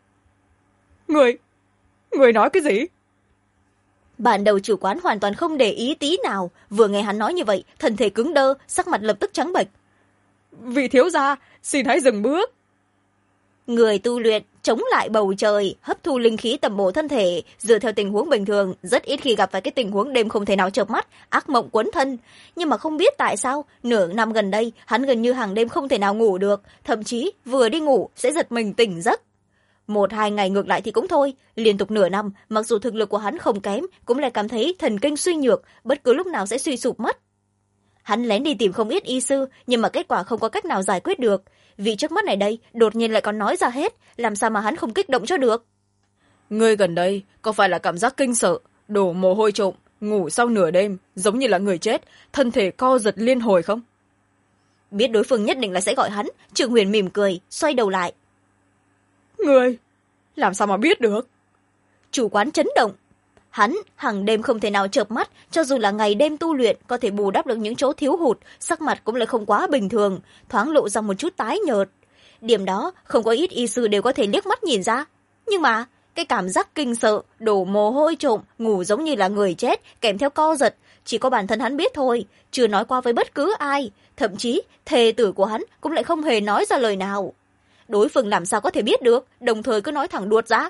Ngươi nói cái gì? Ban đầu chủ quán hoàn toàn không để ý tí nào, vừa nghe hắn nói như vậy, thân thể cứng đơ, sắc mặt lập tức trắng bệch. Vị thiếu gia, xin hãy dừng bước. Người tu luyện chống lại bầu trời, hấp thu linh khí tầm bổ thân thể, dựa theo tình huống bình thường rất ít khi gặp phải cái tình huống đêm không thể nào chợp mắt, ác mộng quấn thân. Nhưng mà không biết tại sao nửa năm gần đây hắn gần như hàng đêm không thể nào ngủ được, thậm chí vừa đi ngủ sẽ giật mình tỉnh giấc. 1-2 ngày ngược lại thì cũng thôi, liên tục nửa năm, mặc dù thực lực của hắn không kém, cũng lại cảm thấy thần kinh suy nhược, bất cứ lúc nào sẽ suy sụp mất. Hắn lén đi tìm không ít y sư, nhưng mà kết quả không có cách nào giải quyết được. Vị trước mắt này đây, đột nhiên lại còn nói ra hết, làm sao mà hắn không kích động cho được. Ngươi gần đây, có phải là cảm giác kinh sợ, đổ mồ hôi trộm, ngủ sau nửa đêm, giống như là người chết, thân thể co giật liên hồi không? Biết đối phương nhất định là sẽ gọi hắn, Trương Huyền mỉm cười, xoay đầu lại. Ngươi, làm sao mà biết được? Chủ quán chấn động. Hắn hàng đêm không thể nào chợp mắt, cho dù là ngày đêm tu luyện có thể bù đắp được những chỗ thiếu hụt, sắc mặt cũng lại không quá bình thường, thoáng lộ ra một chút tái nhợt. Điểm đó không có ít y sư đều có thể liếc mắt nhìn ra. Nhưng mà cái cảm giác kinh sợ, đổ mồ hôi trộm, ngủ giống như là người chết, kèm theo co giật, chỉ có bản thân hắn biết thôi, chưa nói qua với bất cứ ai, thậm chí thề tử của hắn cũng lại không hề nói ra lời nào. Đối phương làm sao có thể biết được, đồng thời cứ nói thẳng đuột ra.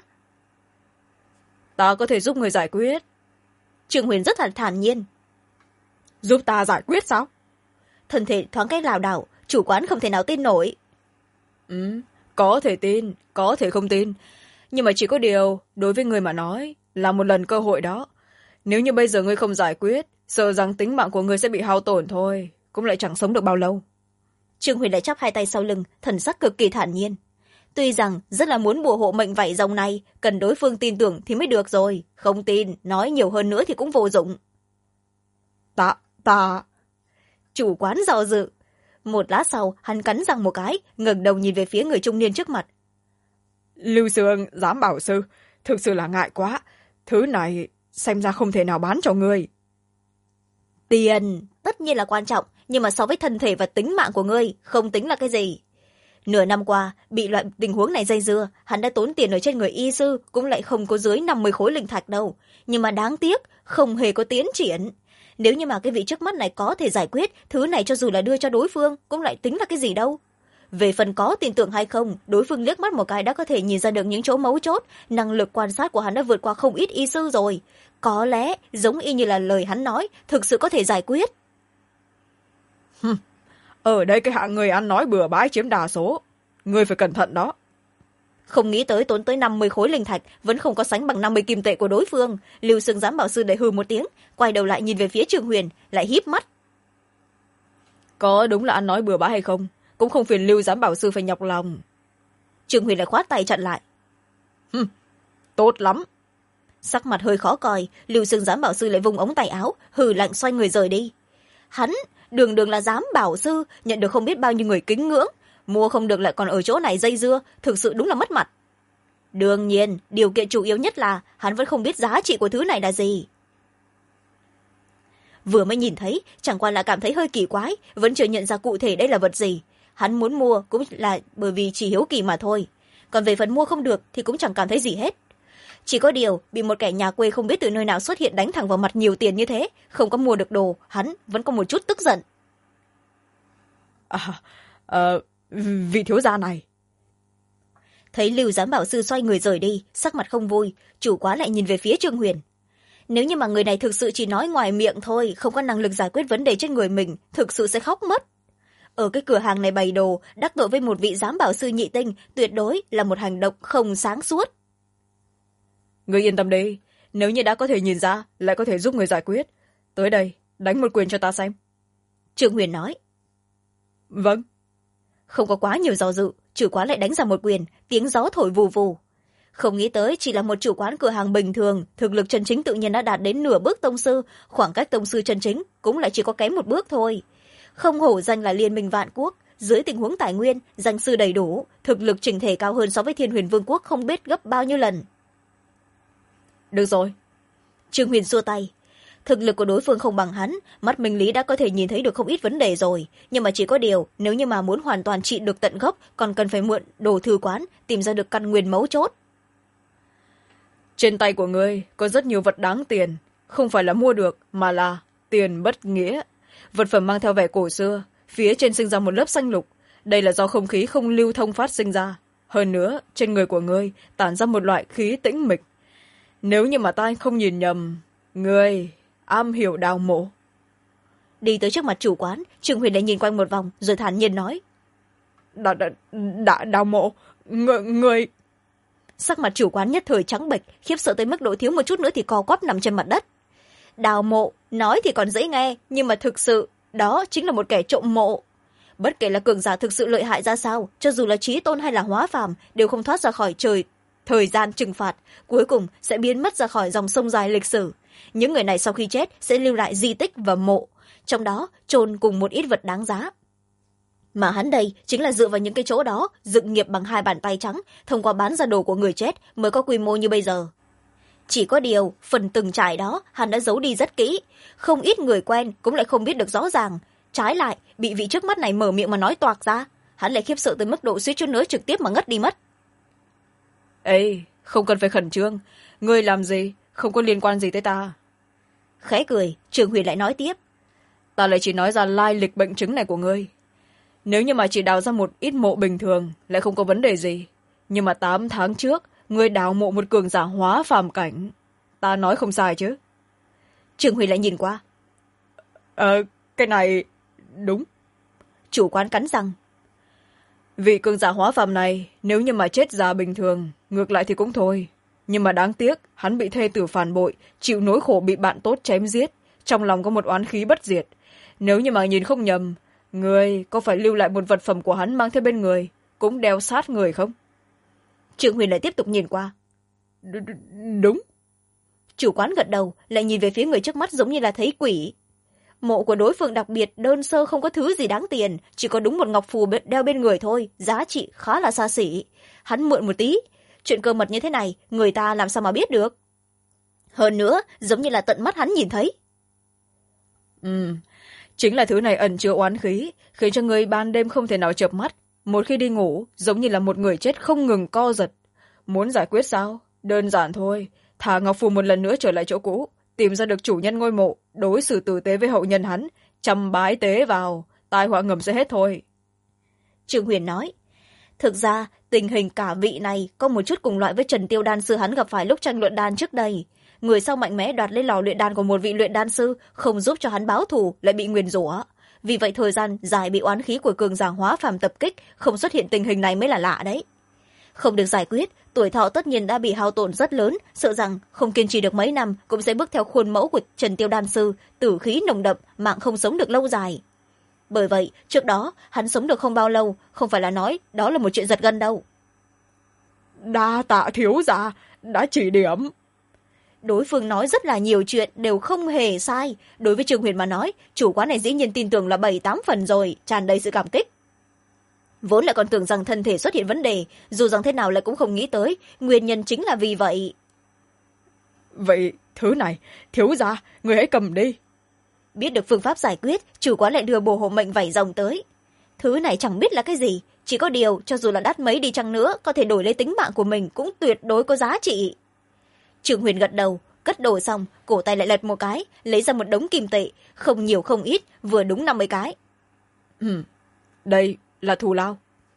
Ta có thể giúp người giải quyết. Trương Huyền rất là thản nhiên. Giúp ta giải quyết sao? Thân thể thoáng cái lảo đảo, chủ quán không thể nào tin nổi. Có thể tin, có thể không tin. Nhưng mà chỉ có điều, đối với người mà nói, là một lần cơ hội đó. Nếu như bây giờ ngươi không giải quyết, sợ rằng tính mạng của ngươi sẽ bị hao tổn thôi, cũng lại chẳng sống được bao lâu. Trương Huyền lại chắp hai tay sau lưng, thần sắc cực kỳ thản nhiên. Tuy rằng rất là muốn bùa hộ mệnh vảy rồng này, cần đối phương tin tưởng thì mới được rồi. Không tin, nói nhiều hơn nữa thì cũng vô dụng. Ta... Chủ quán do dự. Một lát sau, hắn cắn răng một cái, ngẩng đầu nhìn về phía người trung niên trước mặt. Lưu Sương, giám bảo sư, thực sự là ngại quá. Thứ này xem ra không thể nào bán cho ngươi. Tiền, tất nhiên là quan trọng, nhưng mà so với thân thể và tính mạng của ngươi, không tính là cái gì. Nửa năm qua, bị loại tình huống này dây dưa, hắn đã tốn tiền ở trên người y sư, cũng lại không có dưới 50 khối linh thạch đâu. Nhưng mà đáng tiếc, không hề có tiến triển. Nếu như mà cái vị trước mắt này có thể giải quyết, thứ này cho dù là đưa cho đối phương, cũng lại tính là cái gì đâu. Về phần có tin tưởng hay không, đối phương liếc mắt một cái đã có thể nhìn ra được những chỗ mấu chốt, năng lực quan sát của hắn đã vượt qua không ít y sư rồi. Có lẽ, giống y như là lời hắn nói, thực sự có thể giải quyết. Ở đây cái hạng người ăn nói bừa bãi chiếm đa số. ngươi phải cẩn thận đó. Không nghĩ tới tốn tới 50 khối linh thạch vẫn không có sánh bằng 50 kim tệ của đối phương. Lưu Sương Giám bảo sư lại hừ một tiếng, quay đầu lại nhìn về phía Trương Huyền, lại híp mắt. Có đúng là ăn nói bừa bãi hay không, cũng không phiền Lưu Giám bảo sư phải nhọc lòng. Trương Huyền lại khoát tay chặn lại. Tốt lắm. Sắc mặt hơi khó coi, Lưu Sương Giám bảo sư lại vung ống tay áo, hừ lạnh xoay người rời đi. Hắn đường đường là giám bảo sư, nhận được không biết bao nhiêu người kính ngưỡng, mua không được lại còn ở chỗ này dây dưa, thực sự đúng là mất mặt. Đương nhiên điều kiện chủ yếu nhất là hắn vẫn không biết giá trị của thứ này là gì. Vừa mới nhìn thấy chẳng qua là cảm thấy hơi kỳ quái, vẫn chưa nhận ra cụ thể đây là vật gì. Hắn muốn mua cũng là bởi vì chỉ hiếu kỳ mà thôi, còn về phần mua không được thì cũng chẳng cảm thấy gì hết. Chỉ có điều bị một kẻ nhà quê không biết từ nơi nào xuất hiện đánh thẳng vào mặt nhiều tiền như thế, không có mua được đồ, hắn vẫn có một chút tức giận. Vị thiếu gia này. Thấy Lưu Giám bảo sư xoay người rời đi, sắc mặt không vui, chủ quán lại nhìn về phía Trương Huyền. Nếu như mà người này thực sự chỉ nói ngoài miệng thôi, không có năng lực giải quyết vấn đề trên người mình, thực sự sẽ khóc mất. Ở cái cửa hàng này bày đồ, đắc tội với một vị giám bảo sư nhị tinh, tuyệt đối là một hành động không sáng suốt. Người yên tâm đi, nếu như đã có thể nhìn ra, lại có thể giúp người giải quyết. Tới đây, đánh một quyền cho ta xem. Trương Huyền nói. Vâng. Không có quá nhiều do dự, chủ quán lại đánh ra một quyền, tiếng gió thổi vù vù. Không nghĩ tới chỉ là một chủ quán cửa hàng bình thường, thực lực chân chính tự nhiên đã đạt đến nửa bước tông sư, khoảng cách tông sư chân chính cũng lại chỉ có kém một bước thôi. Không hổ danh là liên minh vạn quốc, dưới tình huống tài nguyên, danh sư đầy đủ, thực lực chỉnh thể cao hơn so với Thiên Huyền Vương quốc không biết gấp bao nhiêu lần. Được rồi. Trương Huyền xua tay. Thực lực của đối phương không bằng hắn, mắt minh lý đã có thể nhìn thấy được không ít vấn đề rồi, nhưng mà chỉ có điều nếu như mà muốn hoàn toàn trị được tận gốc còn cần phải mượn đồ thư quán, tìm ra được căn nguyên mấu chốt. Trên tay của ngươi có rất nhiều vật đáng tiền, không phải là mua được mà là tiền bất nghĩa. Vật phẩm mang theo vẻ cổ xưa, phía trên sinh ra một lớp xanh lục, đây là do không khí không lưu thông phát sinh ra. Hơn nữa trên người của ngươi tản ra một loại khí tĩnh mịch. Nếu như mà ta không nhìn nhầm, ngươi am hiểu đào mộ. Đi tới trước mặt chủ quán, Trương Huyền lại nhìn quanh một vòng rồi thản nhiên nói. Đào mộ? Người... Sắc mặt chủ quán nhất thời trắng bệch, khiếp sợ tới mức độ thiếu một chút nữa thì co quắp nằm trên mặt đất. Đào mộ, nói thì còn dễ nghe, nhưng mà thực sự, đó chính là một kẻ trộm mộ. Bất kể là cường giả thực sự lợi hại ra sao, cho dù là trí tôn hay là hóa phàm, đều không thoát ra khỏi thời gian trừng phạt, cuối cùng sẽ biến mất ra khỏi dòng sông dài lịch sử. Những người này sau khi chết sẽ lưu lại di tích và mộ, trong đó chôn cùng một ít vật đáng giá. Mà hắn đây chính là dựa vào những cái chỗ đó dựng nghiệp bằng hai bàn tay trắng, thông qua bán ra đồ của người chết mới có quy mô như bây giờ. Chỉ có điều phần từng trải đó hắn đã giấu đi rất kỹ, không ít người quen cũng lại không biết được rõ ràng, trái lại bị vị trước mắt này mở miệng mà nói toạc ra, hắn lại khiếp sợ tới mức độ suýt chút nữa trực tiếp mà ngất đi mất. Ê, không cần phải khẩn trương, ngươi làm gì không có liên quan gì tới ta. Khẽ cười, Trường Huyền lại nói tiếp. Ta lại chỉ nói ra lai lịch bệnh chứng này của ngươi. Nếu như mà chỉ đào ra một ít mộ bình thường lại không có vấn đề gì, nhưng mà 8 tháng trước ngươi đào mộ một cường giả hóa phàm cảnh, ta nói không sai chứ. Trường Huyền lại nhìn qua. Cái này đúng. Chủ quán cắn răng. Vị cường giả hóa phàm này nếu như mà chết già bình thường ngược lại thì cũng thôi, nhưng mà đáng tiếc hắn bị thê tử phản bội, chịu nỗi khổ bị bạn tốt chém giết, trong lòng có một oán khí bất diệt. Nếu như mà nhìn không nhầm, người có phải lưu lại một vật phẩm của hắn mang theo bên người cũng đeo sát người không? Trường Huyền lại tiếp tục nhìn qua. Đúng. Chủ quán gật đầu, lại nhìn về phía người trước mắt giống như là thấy quỷ. Mộ của đối phương đặc biệt đơn sơ, không có thứ gì đáng tiền, chỉ có đúng một ngọc phù đeo bên người thôi, giá trị khá là xa xỉ. Hắn mượn một tí, chuyện cơ mật như thế này người ta làm sao mà biết được. Hơn nữa giống như là tận mắt hắn nhìn thấy. Chính là thứ này ẩn chứa oán khí, khiến cho người ban đêm không thể nào chợp mắt, một khi đi ngủ giống như là một người chết không ngừng co giật. Muốn giải quyết sao? Đơn giản thôi, thả ngọc phù một lần nữa trở lại chỗ cũ, tìm ra được chủ nhân ngôi mộ, đối xử tử tế với hậu nhân hắn, chăm bái tế vào, tai họa ngầm sẽ hết thôi. Trương Huyền nói. Thực ra tình hình cả vị này có một chút cùng loại với Trần Tiêu đan sư hắn gặp phải lúc tranh luận đan trước đây. Người sau mạnh mẽ đoạt lấy lò luyện đan của một vị luyện đan sư, không giúp cho hắn báo thù, lại bị nguyền rủa. vì vậy thời gian dài bị oán khí của cường giả hóa phàm tập kích, không xuất hiện tình hình này mới là lạ đấy. Không được giải quyết, tuổi thọ tất nhiên đã bị hao tổn rất lớn, sợ rằng không kiên trì được mấy năm cũng sẽ bước theo khuôn mẫu của Trần Tiêu Đan Sư, tử khí nồng đậm, mạng không sống được lâu dài. Bởi vậy trước đó hắn sống được không bao lâu, không phải là nói đó là một chuyện giật gân đâu. Đa tạ thiếu gia đã chỉ điểm. Đối phương nói rất là nhiều chuyện đều không hề sai, đối với Trương Huyền mà nói, chủ quán này dĩ nhiên tin tưởng là 7-8 phần rồi, tràn đầy sự cảm kích. Vốn lại còn tưởng rằng thân thể xuất hiện vấn đề, dù rằng thế nào lại cũng không nghĩ tới nguyên nhân chính là vì vậy. Vậy thứ này thiếu gia, người hãy cầm đi. Biết được phương pháp giải quyết, chủ quán lại đưa bồ hộ mệnh vảy rồng tới. Thứ này chẳng biết là cái gì, chỉ có điều cho dù là đắt mấy đi chăng nữa, có thể đổi lấy tính mạng của mình cũng tuyệt đối có giá trị. Trương Huyền gật đầu, cất đồ xong, cổ tay lại lật một cái, lấy ra một đống kim tệ, không nhiều không ít, vừa đúng 50 cái. Đây là thù lao.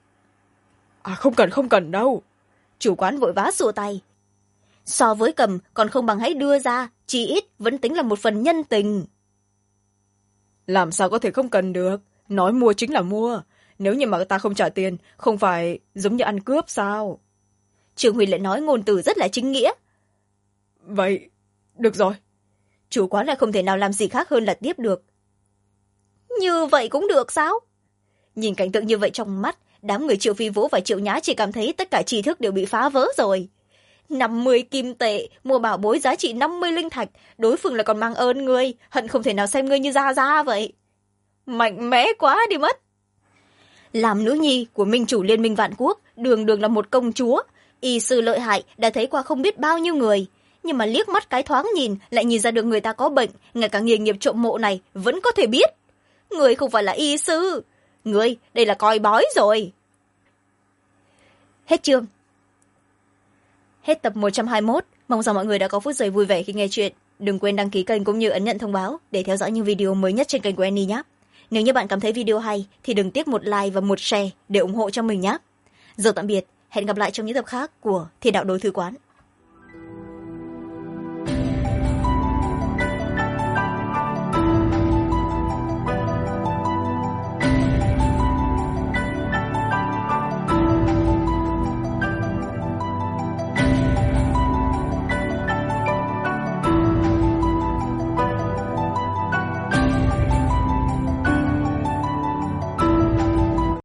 Không cần đâu. Chủ quán vội vã xua tay. So với cầm còn không bằng hãy đưa ra, chỉ ít vẫn tính là một phần nhân tình. Làm sao có thể không cần được, nói mua chính là mua. Nếu như mà ta không trả tiền, không phải giống như ăn cướp sao? Trương Huyền lại nói ngôn từ rất là chính nghĩa. Vậy, được rồi. Chủ quán lại không thể nào làm gì khác hơn là tiếp được. Như vậy cũng được sao? Nhìn cảnh tượng như vậy trong mắt, đám người Triệu Phi Vũ và Triệu Nhã chỉ cảm thấy tất cả tri thức đều bị phá vỡ rồi. 50 kim tệ, mua bảo bối giá trị 50 linh thạch, đối phương lại còn mang ơn ngươi, hận không thể nào xem ngươi như Gia Gia vậy. Mạnh mẽ quá đi mất. Làm nữ nhi của minh chủ Liên minh Vạn Quốc, đường đường là một công chúa, y sư lợi hại đã thấy qua không biết bao nhiêu người, nhưng mà liếc mắt cái thoáng nhìn lại nhìn ra được người ta có bệnh, ngay cả nghề nghiệp trộm mộ này vẫn có thể biết. Người không phải là y sư, người đây là coi bói rồi. Hết chương. Hết tập 121, mong rằng mọi người đã có phút giây vui vẻ khi nghe chuyện. Đừng quên đăng ký kênh cũng như ấn nhận thông báo để theo dõi những video mới nhất trên kênh của Annie nhé. Nếu như bạn cảm thấy video hay thì đừng tiếc một like và một share để ủng hộ cho mình nhé. Giờ tạm biệt, hẹn gặp lại trong những tập khác của Thiên Đạo Đối Thư Quán.